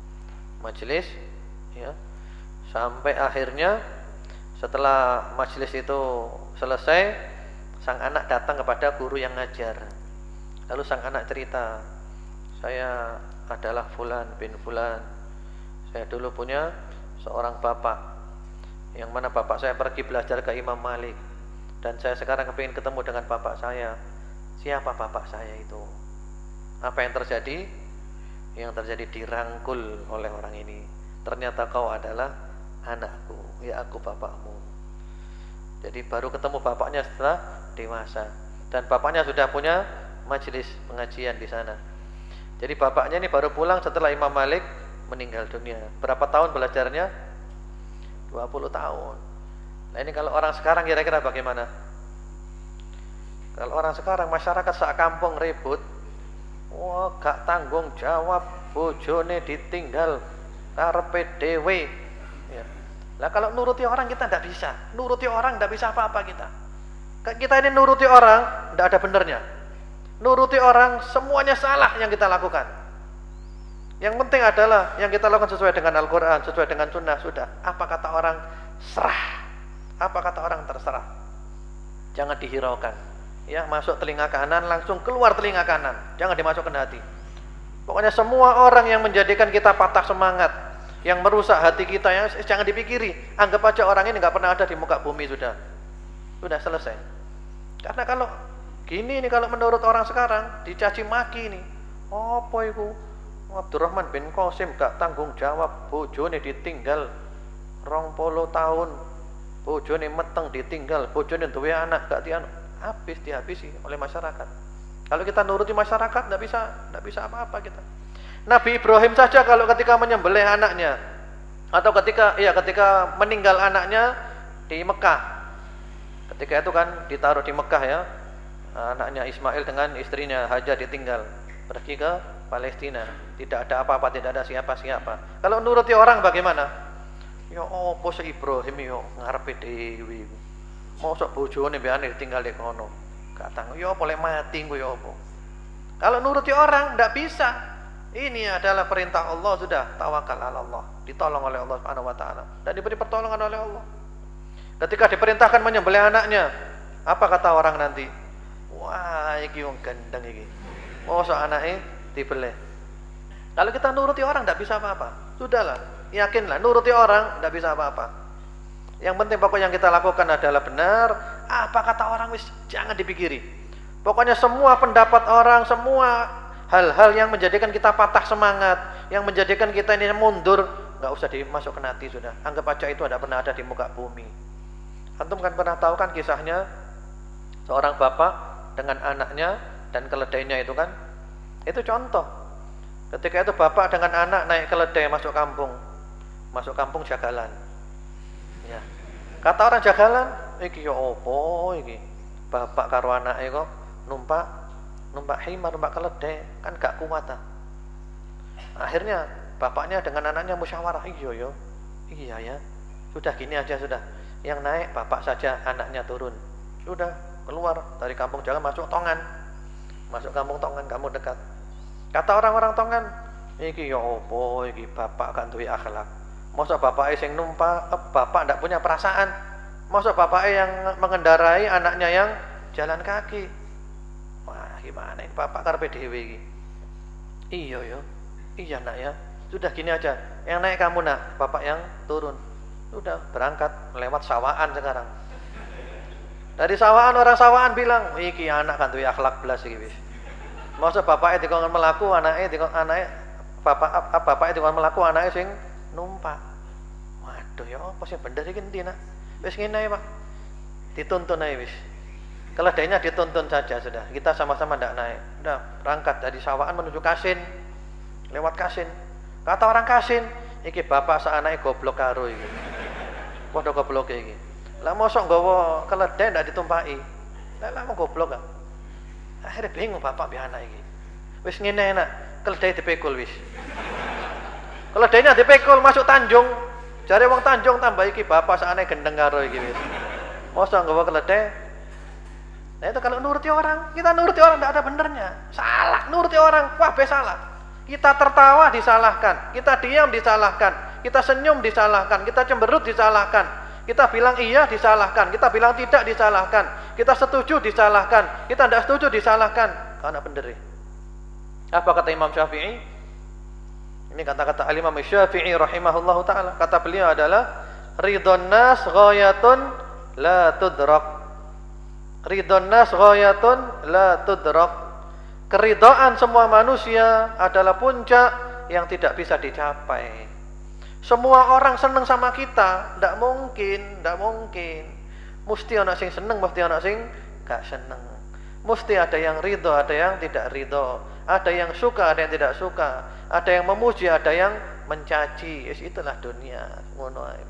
A: ya, sampai akhirnya setelah majelis itu selesai, sang anak datang kepada guru yang ngajar. Lalu sang anak cerita, saya adalah Fulan bin Fulan, saya dulu punya seorang bapak, yang mana bapak saya pergi belajar ke Imam Malik, dan saya sekarang kepingin ketemu dengan bapak saya. Siapa bapak saya itu? Apa yang terjadi? Yang terjadi dirangkul oleh orang ini. Ternyata kau adalah anakku, ya aku bapakmu. Jadi baru ketemu bapaknya setelah dewasa, dan bapaknya sudah punya majelis pengajian di sana. Jadi bapaknya ini baru pulang setelah Imam Malik meninggal dunia. Berapa tahun belajarnya? 20 tahun. Nah ini kalau orang sekarang kira-kira bagaimana? Kalau orang sekarang masyarakat sak kampung ribut, wah gak tanggung jawab, bojone ditinggal karepe dhewe. Ya. Lah kalau nuruti orang kita tidak bisa. Nuruti orang tidak bisa apa-apa kita. Kita ini nuruti orang tidak ada benernya. Nuruti orang semuanya salah yang kita lakukan. Yang penting adalah yang kita lakukan sesuai dengan Al-Quran, sesuai dengan Sunnah, sudah. Apa kata orang serah, apa kata orang terserah. Jangan dihiraukan. Ya, masuk telinga kanan langsung keluar telinga kanan, jangan dimasukkan hati. Pokoknya semua orang yang menjadikan kita patah semangat, yang merusak hati kita, yang jangan dipikiri. Anggap aja orang ini nggak pernah ada di muka bumi, sudah selesai. Karena kalau gini nih, kalau menurut orang sekarang dicaci maki nih, apa itu Abdurrahman bin Qasim gak tanggung jawab, bojone ditinggal 20 tahun, bojone meteng ditinggal, bojone duwe anak gak dianu, habis dihabisi oleh masyarakat. Kalau kita nuruti masyarakat tidak bisa apa-apa kita. Nabi Ibrahim saja kalau ketika menyembelih anaknya, atau ketika meninggal anaknya di Mekah, ketika itu kan ditaruh di Mekah ya, anaknya Ismail dengan istrinya Hajar ditinggal pergi ke Palestina, tidak ada apa-apa, tidak ada siapa-siapa. Kalau nuruti orang bagaimana? Ya opo se Ibrahim yo ngarepe dhewe. Mosok bojone mbekane ditinggal di kono. Gak tanggung yo boleh mati ku yo opo. Kalau nuruti orang ndak bisa. Ini adalah perintah Allah, sudah tawakal ala Allah, ditolong oleh Allah Subhanahu wa taala dan diberi pertolongan oleh Allah. Ketika diperintahkan menyembelih anaknya, apa kata orang nanti? Wah, iki wong gendeng iki. Mosok anake dibeleh. Kalau kita nuruti orang tidak bisa apa-apa. Sudahlah, yakinlah nuruti orang tidak bisa apa-apa. Yang penting pokoknya yang kita lakukan adalah benar. Apa kata orang wis jangan dipikiri. Pokoknya semua pendapat orang, semua hal-hal yang menjadikan kita patah semangat, yang menjadikan kita ini mundur, enggak usah dimasukkan hati, sudah. Anggap aja itu tidak pernah ada di muka bumi. Antum kan pernah tahu kan kisahnya Seorang bapak dengan anaknya dan keledainya itu kan, itu contoh. Ketika itu bapak dengan anak naik keledai masuk kampung jagalan. Ya. Kata orang jagalan, iki yo opo iki? Bapak karo anake kok numpak himar, numpak keledai, kan gak kuat ah. Akhirnya bapaknya dengan anaknya musyawarah, iya ya. Sudah gini aja sudah. Yang naik bapak saja, anaknya turun. Sudah keluar dari kampung jalan masuk Tongan. Masuk kampung Tongan, kamu dekat. Kata orang-orang Tongan, iki ya opo iki bapak kan duwe akhlak. Masa bapake sing numpak, bapak ndak punya perasaan. Masa bapake yang mengendarai, anaknya yang jalan kaki. Wah, gimana ini bapak karepe dhewe iki. Iya nak ya. Sudah gini aja. Yang naik kamu nak, bapak yang turun. Sudah berangkat lewat sawaan sekarang. Dari sawaan, orang sawaan bilang, iki anak kan duwe akhlak belas iki wis. Masa bapake dikon melaku, anake bapake dikon melaku, anake sing numpak. Waduh ya apa sing bener iki endi nak? Wis ngene ae, Pak. Dituntun ae wis. Keledainya dituntun saja sudah. Kita sama-sama ndak naik. Udah berangkat dari sawaan menuju Kasin. Lewat Kasin. Kata orang Kasin, iki bapak saanake goblok karo iki. Padha gobloke iki. Lah mosok nggawa keledai ndak ditumpaki. Lah mau goblok kan. Akhirnya bingung bapak biar anak iki. Wis ngene enak, keledai dipikul wis. Keledainya dipikul masuk Tanjung. Jare wong Tanjung tambah iki bapak sakane gendeng karo iki wis. Mosok nggawa keledai. Nah itu kalau nuruti orang, kita nuruti orang enggak ada benernya. Salah, nuruti orang, kabeh salah. Kita tertawa disalahkan, kita diam disalahkan, kita senyum disalahkan, kita cemberut disalahkan, kita bilang iya disalahkan, kita bilang tidak disalahkan, kita setuju disalahkan, kita tidak setuju disalahkan. Karena bener. Apa kata Imam Syafi'i? Ini kata-kata Al-Imam Syafi'i rahimahullahu ta'ala. Kata beliau adalah ridhon nas ghayatun la tudrak. Ridhon nas ghayatun la tudrak. Keridhaan semua manusia adalah puncak yang tidak bisa dicapai. Semua orang seneng sama kita, ndak mungkin. Mesti ana sing seneng, mesti ana sing gak seneng. Mesti ada yang ridho, ada yang tidak ridho. Ada yang suka, ada yang tidak suka. Ada yang memuji, ada yang mencaci. Itulah dunia. Ngono ae.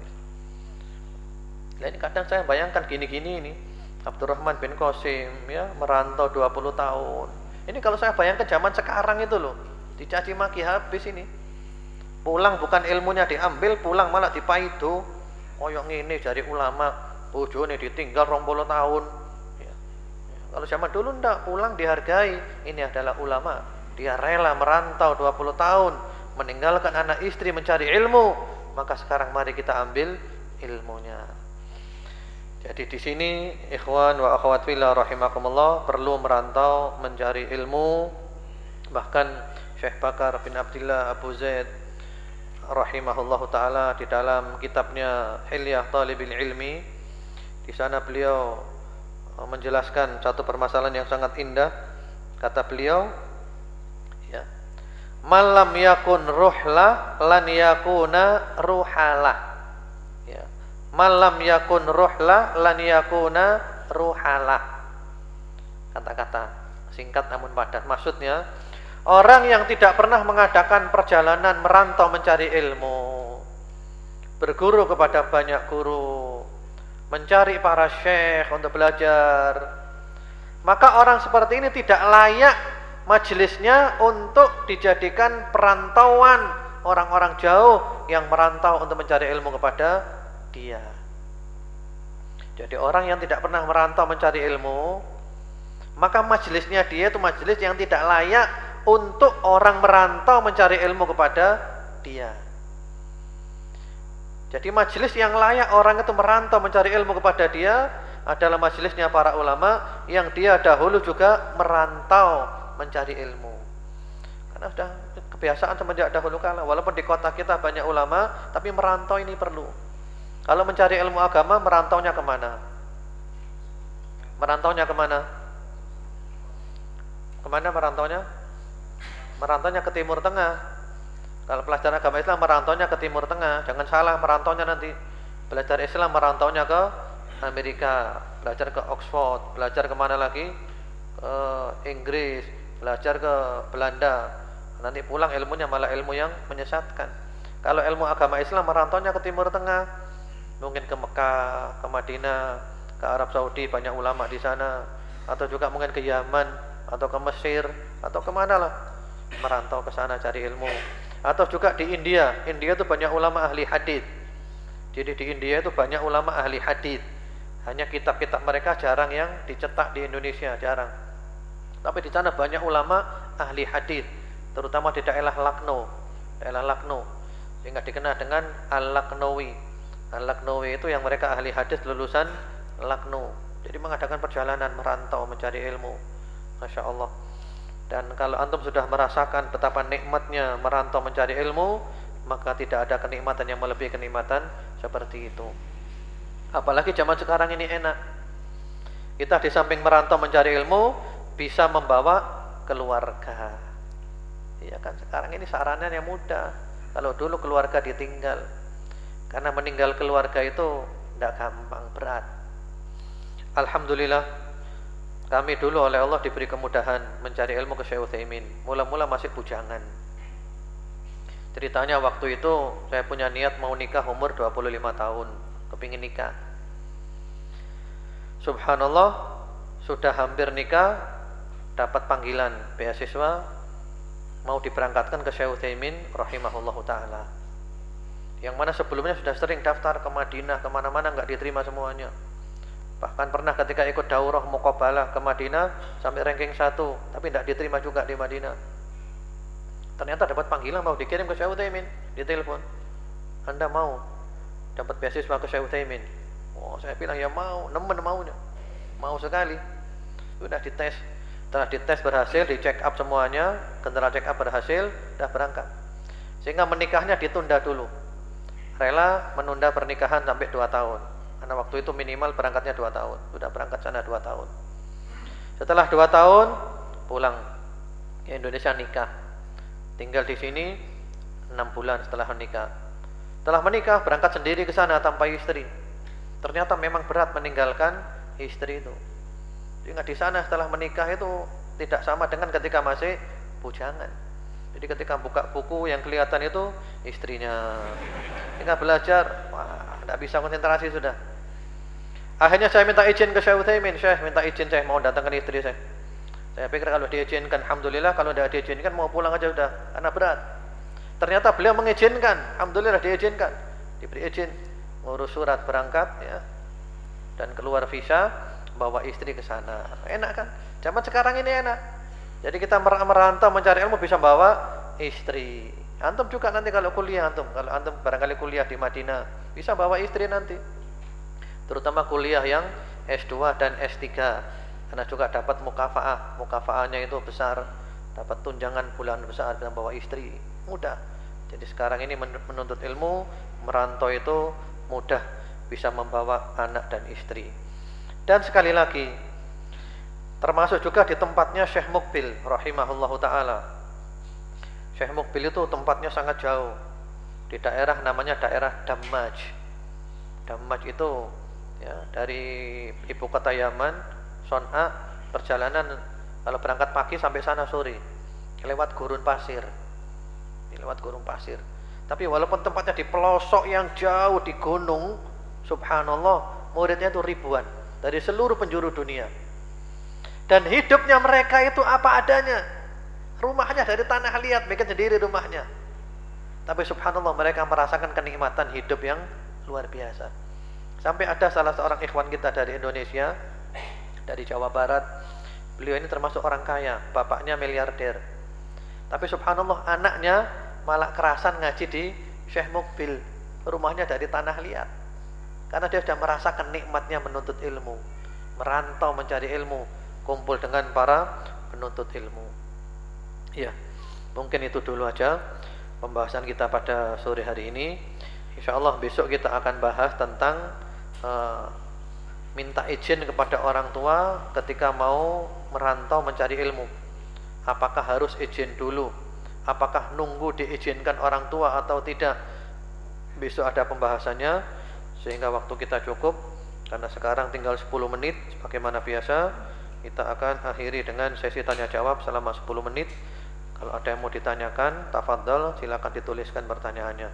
A: Lah ini kadang saya bayangkan gini-gini ini. Abdurrahman bin Qasim ya, merantau 20 tahun. Ini kalau saya bayangkan zaman sekarang itu loh, dicaci maki habis ini. Pulang bukan ilmunya diambil, pulang malah dipaido. Koyok ngene jari ulama, bojone ditinggal 20 tahun. Ya. Kalau zaman dulu ndak, pulang dihargai. Ini adalah ulama. Dia rela merantau 20 tahun, meninggalkan anak istri mencari ilmu. Maka sekarang mari kita ambil ilmunya. Jadi di sini ikhwan wa akhwat fillah rahimakumullah perlu merantau mencari ilmu. Bahkan Syekh Bakar bin Abdullah Abu Zaid rahimahullahu taala di dalam kitabnya Hilyah Talibil Ilmi, di sana beliau menjelaskan satu permasalahan yang sangat indah. Kata beliau, ya, malam yakun ruhlah lan yakuna ruhalah. Ya. Malam yakun ruhlah lan yakuna ruhalah. Kata-kata singkat namun padat. Maksudnya, orang yang tidak pernah mengadakan perjalanan merantau mencari ilmu, berguru kepada banyak guru, mencari para syekh untuk belajar, maka orang seperti ini tidak layak majelisnya untuk dijadikan perantauan orang-orang jauh yang merantau untuk mencari ilmu kepada dia. Jadi orang yang tidak pernah merantau mencari ilmu, maka majelisnya dia itu majelis yang tidak layak untuk orang merantau mencari ilmu kepada dia. Jadi majelis yang layak orang itu merantau mencari ilmu kepada dia adalah majelisnya para ulama yang dia dahulu juga merantau mencari ilmu. Karena sudah kebiasaan semenjak dahulu kala, walaupun di kota kita banyak ulama, tapi merantau ini perlu. Kalau mencari ilmu agama, merantaunya kemana? Merantaunya kemana? Kemana merantaunya? Merantaunya ke Timur Tengah. Kalau pelajaran agama Islam, merantaunya ke Timur Tengah. Jangan salah merantaunya nanti. Belajar Islam merantaunya ke Amerika, belajar ke Oxford, belajar kemana lagi, ke Inggris, belajar ke Belanda. Nanti pulang ilmunya malah ilmu yang menyesatkan. Kalau ilmu agama Islam merantaunya ke Timur Tengah, mungkin ke Mekah, ke Madinah, ke Arab Saudi, banyak ulama di sana, atau juga mungkin ke Yaman atau ke Mesir atau kemana lah, merantau ke sana cari ilmu. Atau juga di India, India itu banyak ulama ahli hadis. Jadi di India itu banyak ulama ahli hadis. Hanya kitab-kitab mereka jarang yang dicetak di Indonesia, jarang. Tapi di sana banyak ulama ahli hadis, terutama di daerah Lucknow, sehingga dikenal dengan Al-Lucknowi. Al-Lucknowi itu yang mereka ahli hadis lulusan Lucknow. Jadi mengadakan perjalanan merantau mencari ilmu. Masya Allah. Dan kalau antum sudah merasakan betapa nikmatnya merantau mencari ilmu, maka tidak ada kenikmatan yang melebihi kenikmatan seperti itu. Apalagi zaman sekarang ini enak. Kita di samping merantau mencari ilmu, bisa membawa keluarga. Iya kan, sekarang ini sarana yang mudah. Kalau dulu keluarga ditinggal, karena meninggal keluarga itu tidak gampang, berat. Alhamdulillah, kami dulu oleh Allah diberi kemudahan mencari ilmu ke Syekh Utsaimin. Mula-mula masih bujangan. Ceritanya waktu itu saya punya niat mau nikah umur 25 tahun, kepingin nikah. Subhanallah, sudah hampir nikah, dapat panggilan beasiswa mau diberangkatkan ke Syekh Utsaimin rahimahullahu taala. Yang mana sebelumnya sudah sering daftar ke Madinah, kemana-mana nggak diterima semuanya. Bahkan pernah ketika ikut daurah muqabalah ke Madinah sampai ranking 1, tapi tidak diterima juga di Madinah. Ternyata dapat panggilan mau dikirim ke Syekh Utsaimin, ditelepon. Anda mau dapat beasiswa ke Syekh Utsaimin? Oh, saya bilang ya mau, nemen maunya. Mau sekali. Sudah dites. Setelah dites berhasil, di-check up semuanya, general check up berhasil, sudah berangkat. Sehingga menikahnya ditunda dulu. Rela menunda pernikahan sampai 2 tahun. Karena waktu itu minimal berangkatnya 2 tahun. Sudah berangkat sana 2 tahun. Setelah 2 tahun pulang ke Indonesia, nikah. Tinggal di sini 6 bulan setelah menikah. Setelah menikah berangkat sendiri ke sana tanpa istri. Ternyata memang berat meninggalkan istri itu. Sehingga di sana setelah menikah itu tidak sama dengan ketika masih bujangan. Jadi ketika buka buku yang kelihatan itu istrinya. Ketika belajar, wah, tidak bisa konsentrasi sudah. Akhirnya saya minta izin ke Syekh Utsaimin, Syekh minta izin saya mau datangkan istri saya. Saya pikir kalau diizinkan, alhamdulillah, kalau tidak diizinkan mau pulang aja sudah, karena berat. Ternyata beliau mengizinkan, alhamdulillah diizinkan, diberi izin, ngurus surat berangkat ya, dan keluar visa, bawa istri ke sana. Enak kan? Zaman sekarang ini enak. Jadi kita merantau mencari ilmu bisa bawa istri. Antum juga nanti kalau kuliah kalau antum barangkali kuliah di Madinah, bisa bawa istri nanti. Terutama kuliah yang S2 dan S3. Karena juga dapat mukafaah. Mukafaahnya itu besar, dapat tunjangan bulan besar dengan bawa istri. Mudah. Jadi sekarang ini menuntut ilmu, merantau itu mudah, bisa membawa anak dan istri. Dan sekali lagi, termasuk juga di tempatnya Syekh Muqbil rahimahullahu taala. Syekh Muqbil itu tempatnya sangat jauh. Di daerah namanya daerah Dammaj. Dammaj itu ya, dari ibu kota Yaman, Son'a, perjalanan kalau berangkat pagi sampai sana sore. Lewat gurun pasir. Lewat gurun pasir. Tapi walaupun tempatnya di pelosok yang jauh di gunung, subhanallah, muridnya itu ribuan dari seluruh penjuru dunia. Dan hidupnya mereka itu apa adanya. Rumahnya dari tanah liat, bikin sendiri rumahnya. Tapi subhanallah mereka merasakan kenikmatan hidup yang luar biasa. Sampai ada salah seorang ikhwan kita dari Indonesia, dari Jawa Barat. Beliau ini termasuk orang kaya, bapaknya miliarder. Tapi subhanallah anaknya malah kerasan ngaji di Syekh Muqbil. Rumahnya dari tanah liat. Karena dia sudah merasakan nikmatnya menuntut ilmu, merantau mencari ilmu, kumpul dengan para penuntut ilmu. Ya, mungkin itu dulu aja pembahasan kita pada sore hari ini. InsyaAllah besok kita akan bahas tentang minta izin kepada orang tua ketika mau merantau mencari ilmu. Apakah harus izin dulu? Apakah nunggu diizinkan orang tua atau tidak? Besok ada pembahasannya. Sehingga waktu kita cukup, Karena sekarang tinggal 10 menit, bagaimana biasa kita akan akhiri dengan sesi tanya jawab selama 10 menit. Kalau ada yang mau ditanyakan, tafadhol, silakan dituliskan pertanyaannya.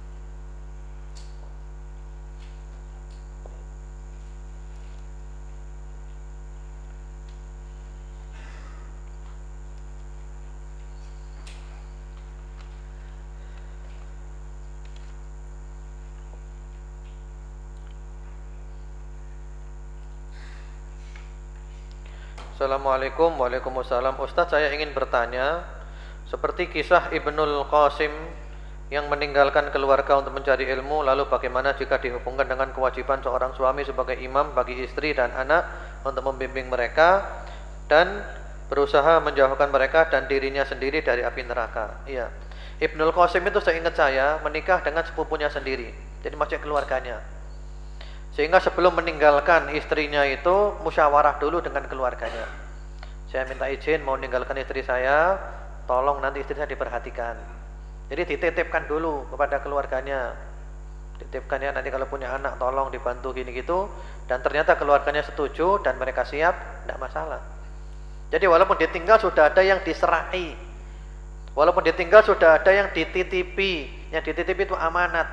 A: Assalamualaikum. Waalaikumsalam. Ustadz, saya ingin bertanya, seperti kisah Ibnul Qasim yang meninggalkan keluarga untuk mencari ilmu, lalu bagaimana jika dihubungkan dengan kewajiban seorang suami sebagai imam bagi istri dan anak untuk membimbing mereka dan berusaha menjauhkan mereka dan dirinya sendiri dari api neraka? Iya, Ibnul Qasim itu seingat saya menikah dengan sepupunya sendiri, jadi masih keluarganya. Sehingga sebelum meninggalkan istrinya itu musyawarah dulu dengan keluarganya. Saya minta izin mau meninggalkan istri saya, tolong nanti istri saya diperhatikan. Jadi dititipkan dulu kepada keluarganya. Titipkan ya, nanti kalau punya anak tolong dibantu gini gitu. Dan ternyata keluarganya setuju dan mereka siap, tidak masalah. Jadi walaupun ditinggal sudah ada yang diserai. Walaupun ditinggal sudah ada yang dititipi. Yang dititipi itu amanat.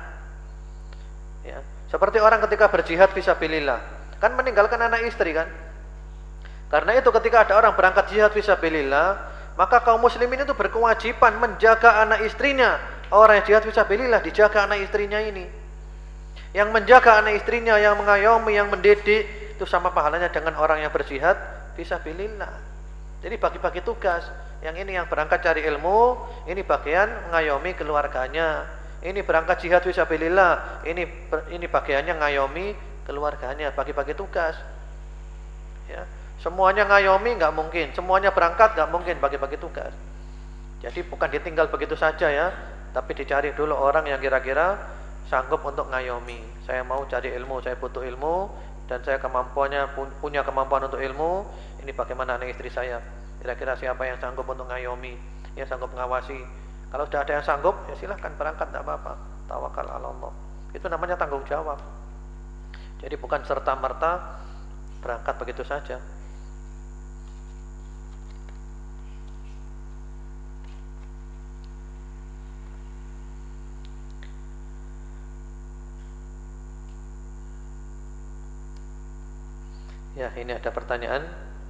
A: Ya. Seperti orang ketika berjihad fisabilillah, kan meninggalkan anak istri kan? Karena itu ketika ada orang berangkat jihad fisabilillah, maka kaum muslimin itu berkewajiban menjaga anak istrinya. Orang yang jihad fisabilillah dijaga anak istrinya ini. Yang menjaga anak istrinya, yang mengayomi, yang mendidik, itu sama pahalanya dengan orang yang berjihad fisabilillah. Jadi bagi-bagi tugas. Yang ini yang berangkat cari ilmu, ini bagian mengayomi keluarganya. Ini berangkat jihad fisabilillah, ini bagiannya ngayomi keluarganya, bagi-bagi tugas. Ya, semuanya ngayomi nggak mungkin, semuanya berangkat nggak mungkin, bagi-bagi tugas. Jadi bukan ditinggal begitu saja ya, tapi dicari dulu orang yang kira-kira sanggup untuk ngayomi. Saya mau cari ilmu, saya butuh ilmu, dan saya punya kemampuan untuk ilmu. Ini bagaimana anak istri saya? Kira-kira siapa yang sanggup untuk ngayomi, yang sanggup mengawasi? Kalau sudah ada yang sanggup, ya silahkan berangkat, tidak apa-apa. Tawakal ala Allah. Itu namanya tanggung jawab. Jadi bukan serta-merta berangkat begitu saja. Ya, ini ada pertanyaan.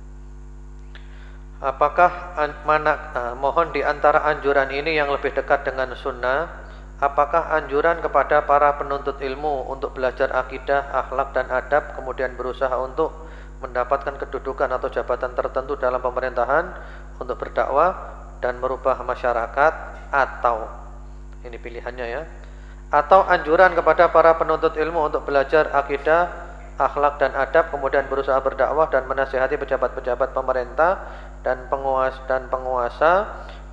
A: Apakah mohon di antara anjuran ini yang lebih dekat dengan sunnah, apakah anjuran kepada para penuntut ilmu untuk belajar akidah, akhlak dan adab, kemudian berusaha untuk mendapatkan kedudukan atau jabatan tertentu dalam pemerintahan untuk berdakwah dan merubah masyarakat, atau ini pilihannya ya, atau anjuran kepada para penuntut ilmu untuk belajar akidah, akhlak dan adab, kemudian berusaha berdakwah dan menasihati pejabat-pejabat pemerintah dan penguasa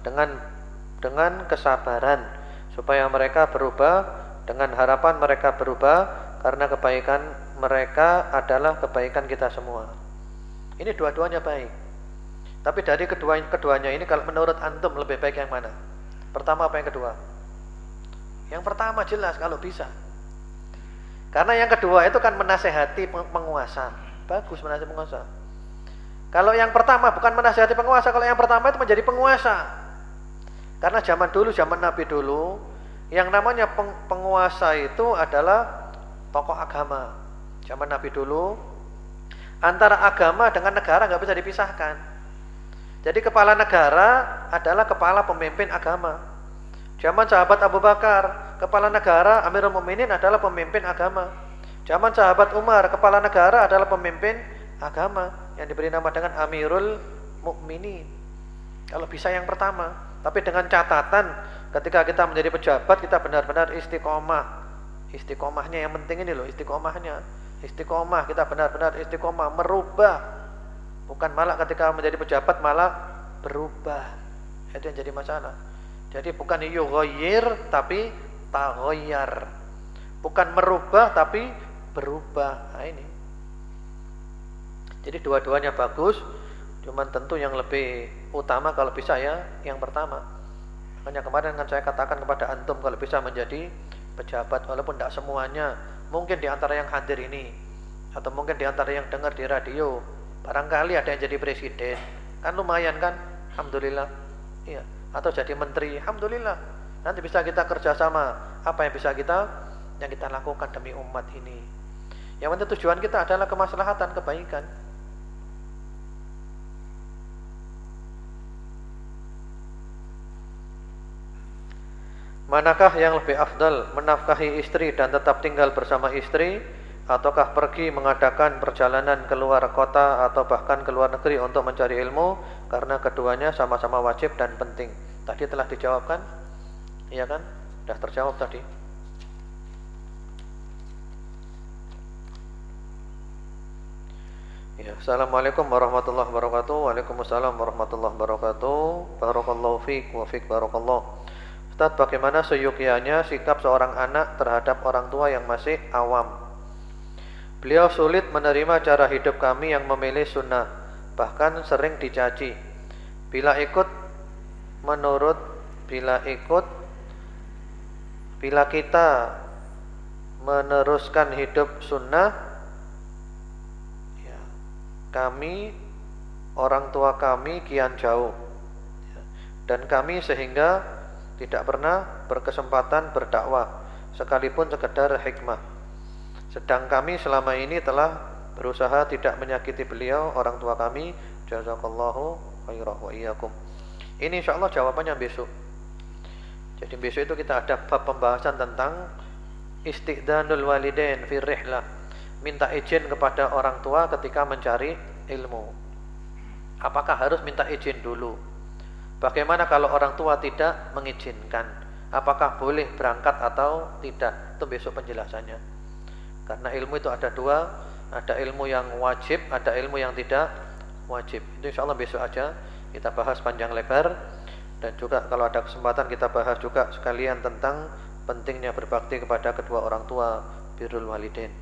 A: dengan kesabaran supaya mereka berubah, dengan harapan mereka berubah karena kebaikan mereka adalah kebaikan kita semua. Ini dua-duanya baik. Tapi dari keduanya ini, kalau menurut antum lebih baik yang mana? Pertama apa yang kedua? Yang pertama jelas kalau bisa. Karena yang kedua itu kan menasehati penguasa. Bagus menasehati penguasa. Kalau yang pertama bukan menasihati penguasa, kalau yang pertama itu menjadi penguasa. Karena zaman dulu, zaman Nabi dulu, yang namanya penguasa itu adalah tokoh agama. Zaman Nabi dulu, antara agama dengan negara nggak bisa dipisahkan. Jadi kepala negara adalah kepala pemimpin agama. Zaman sahabat Abu Bakar, kepala negara Amirul Mukminin adalah pemimpin agama. Zaman sahabat Umar, kepala negara adalah pemimpin agama yang diberi nama dengan Amirul Mukminin. Kalau bisa yang pertama, tapi dengan catatan ketika kita menjadi pejabat kita benar-benar istiqomah. Istiqomahnya yang penting ini loh, istiqomahnya. Istiqomah, kita benar-benar istiqomah, merubah. Bukan malah ketika menjadi pejabat malah berubah. Itu yang jadi masalah. Jadi bukan yughayyir tapi taghayyar. Bukan merubah tapi berubah. Nah ini. Jadi dua-duanya bagus, cuman tentu yang lebih utama kalau bisa ya yang pertama. Makanya kemarin kan saya katakan kepada antum kalau bisa menjadi pejabat, walaupun tidak semuanya, mungkin di antara yang hadir ini Atau mungkin di antara yang dengar di radio, barangkali ada yang jadi presiden. Kan lumayan kan? Alhamdulillah. Iya. Atau jadi menteri, alhamdulillah. Nanti bisa kita kerjasama. Apa yang bisa yang kita lakukan demi umat ini. Yang penting tujuan kita adalah kemaslahatan, kebaikan. Manakah yang lebih afdal, menafkahi istri dan tetap tinggal bersama istri, ataukah pergi mengadakan perjalanan keluar kota atau bahkan keluar negeri untuk mencari ilmu, karena keduanya sama-sama wajib dan penting. Tadi telah dijawabkan, iya kan? Sudah terjawab tadi. Ya, Assalamualaikum warahmatullahi wabarakatuh. Waalaikumsalam warahmatullahi wabarakatuh. Barakallahu fiik wa fiik barakallahu. Ustaz, bagaimana seyogyanya sikap seorang anak terhadap orang tua yang masih awam? Beliau sulit menerima cara hidup kami yang memilih sunnah, bahkan sering dicaci. Bila kita meneruskan hidup sunnah, ya, kami, orang tua kami kian jauh, ya, dan kami sehingga tidak pernah berkesempatan berdakwah sekalipun sekedar hikmah. Sedang kami selama ini telah berusaha tidak menyakiti beliau, orang tua kami. Jazakallahu khairan wa iyyakum. Ini insyaallah jawabannya besok. Jadi besok itu kita ada bab pembahasan tentang istidzanul walidain fi rihlah. Minta izin kepada orang tua ketika mencari ilmu. Apakah harus minta izin dulu? Bagaimana kalau orang tua tidak mengizinkan? Apakah boleh berangkat atau tidak? Itu besok penjelasannya. Karena ilmu itu ada dua, ada ilmu yang wajib, ada ilmu yang tidak wajib. Itu insyaallah besok aja kita bahas panjang lebar. Dan juga kalau ada kesempatan kita bahas juga sekalian tentang pentingnya berbakti kepada kedua orang tua, birrul walidain.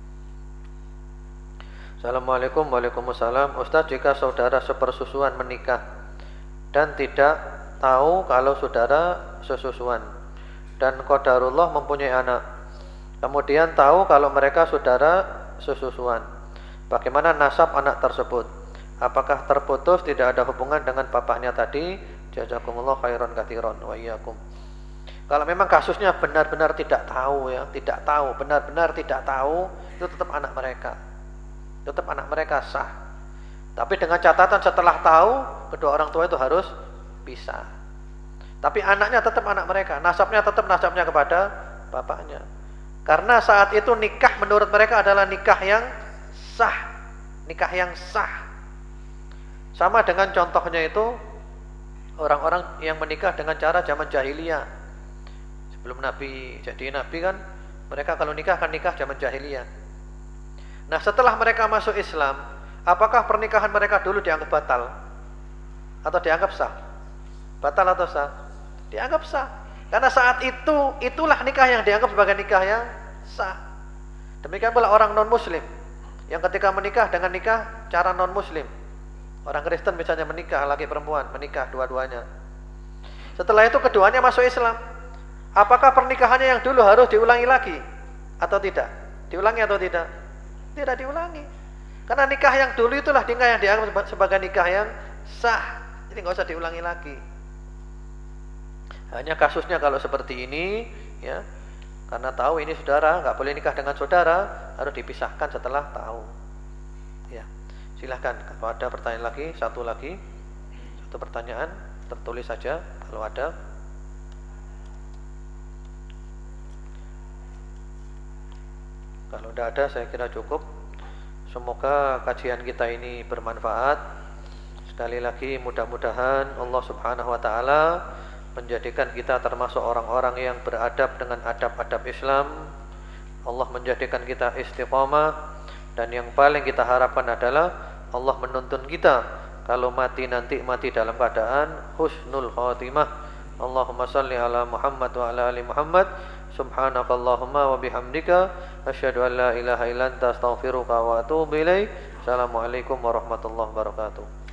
A: Assalamualaikum. Waalaikumsalam. Ustaz, jika saudara sepersusuan menikah dan tidak tahu kalau saudara sesusuan, dan qadarullah mempunyai anak, kemudian tahu kalau mereka saudara sesusuan, bagaimana nasab anak tersebut? Apakah terputus, tidak ada hubungan dengan bapaknya tadi? Jazakumullah khairan katsiran wa iyyakum. Kalau memang kasusnya benar-benar tidak tahu, ya, tidak tahu, benar-benar tidak tahu, itu tetap anak mereka sah. Tapi dengan catatan setelah tahu, kedua orang tua itu harus pisah. Tapi anaknya tetap anak mereka, nasabnya tetap nasabnya kepada bapaknya. Karena saat itu nikah menurut mereka adalah nikah yang sah. Nikah yang sah. Sama dengan contohnya itu orang-orang yang menikah dengan cara zaman jahiliyah. Sebelum Nabi jadi Nabi kan, mereka kalau nikah kan nikah zaman jahiliyah. Nah, setelah mereka masuk Islam, apakah pernikahan mereka dulu dianggap batal atau dianggap sah? Batal atau sah? Dianggap sah. Karena saat itulah nikah yang dianggap sebagai nikah yang sah. Demikian pula orang non-muslim yang ketika menikah dengan nikah cara non-muslim. Orang Kristen misalnya menikah, laki perempuan menikah dua-duanya. Setelah itu keduanya masuk Islam. Apakah pernikahannya yang dulu harus diulangi lagi atau tidak? Diulangi atau tidak? Tidak diulangi. Karena nikah yang dulu itulah nikah yang dianggap sebagai nikah yang sah. Jadi nggak usah diulangi lagi. Hanya kasusnya kalau seperti ini, ya, karena tahu ini saudara, nggak boleh nikah dengan saudara, harus dipisahkan setelah tahu. Ya, silahkan kalau ada pertanyaan lagi, satu pertanyaan tertulis saja kalau ada. Kalau tidak ada, saya kira cukup. Semoga kajian kita ini bermanfaat. Sekali lagi mudah-mudahan Allah Subhanahu wa taala menjadikan kita termasuk orang-orang yang beradab dengan adab-adab Islam. Allah menjadikan kita istiqamah, dan yang paling kita harapkan adalah Allah menuntun kita kalau mati nanti mati dalam keadaan husnul khatimah. Allahumma salli ala Muhammad wa ala ali Muhammad. Subhanakallahumma wa bihamdika asyhadu an la ilaha illa anta astaghfiruka wa atubu ilaik. Assalamualaikum warahmatullahi wabarakatuh.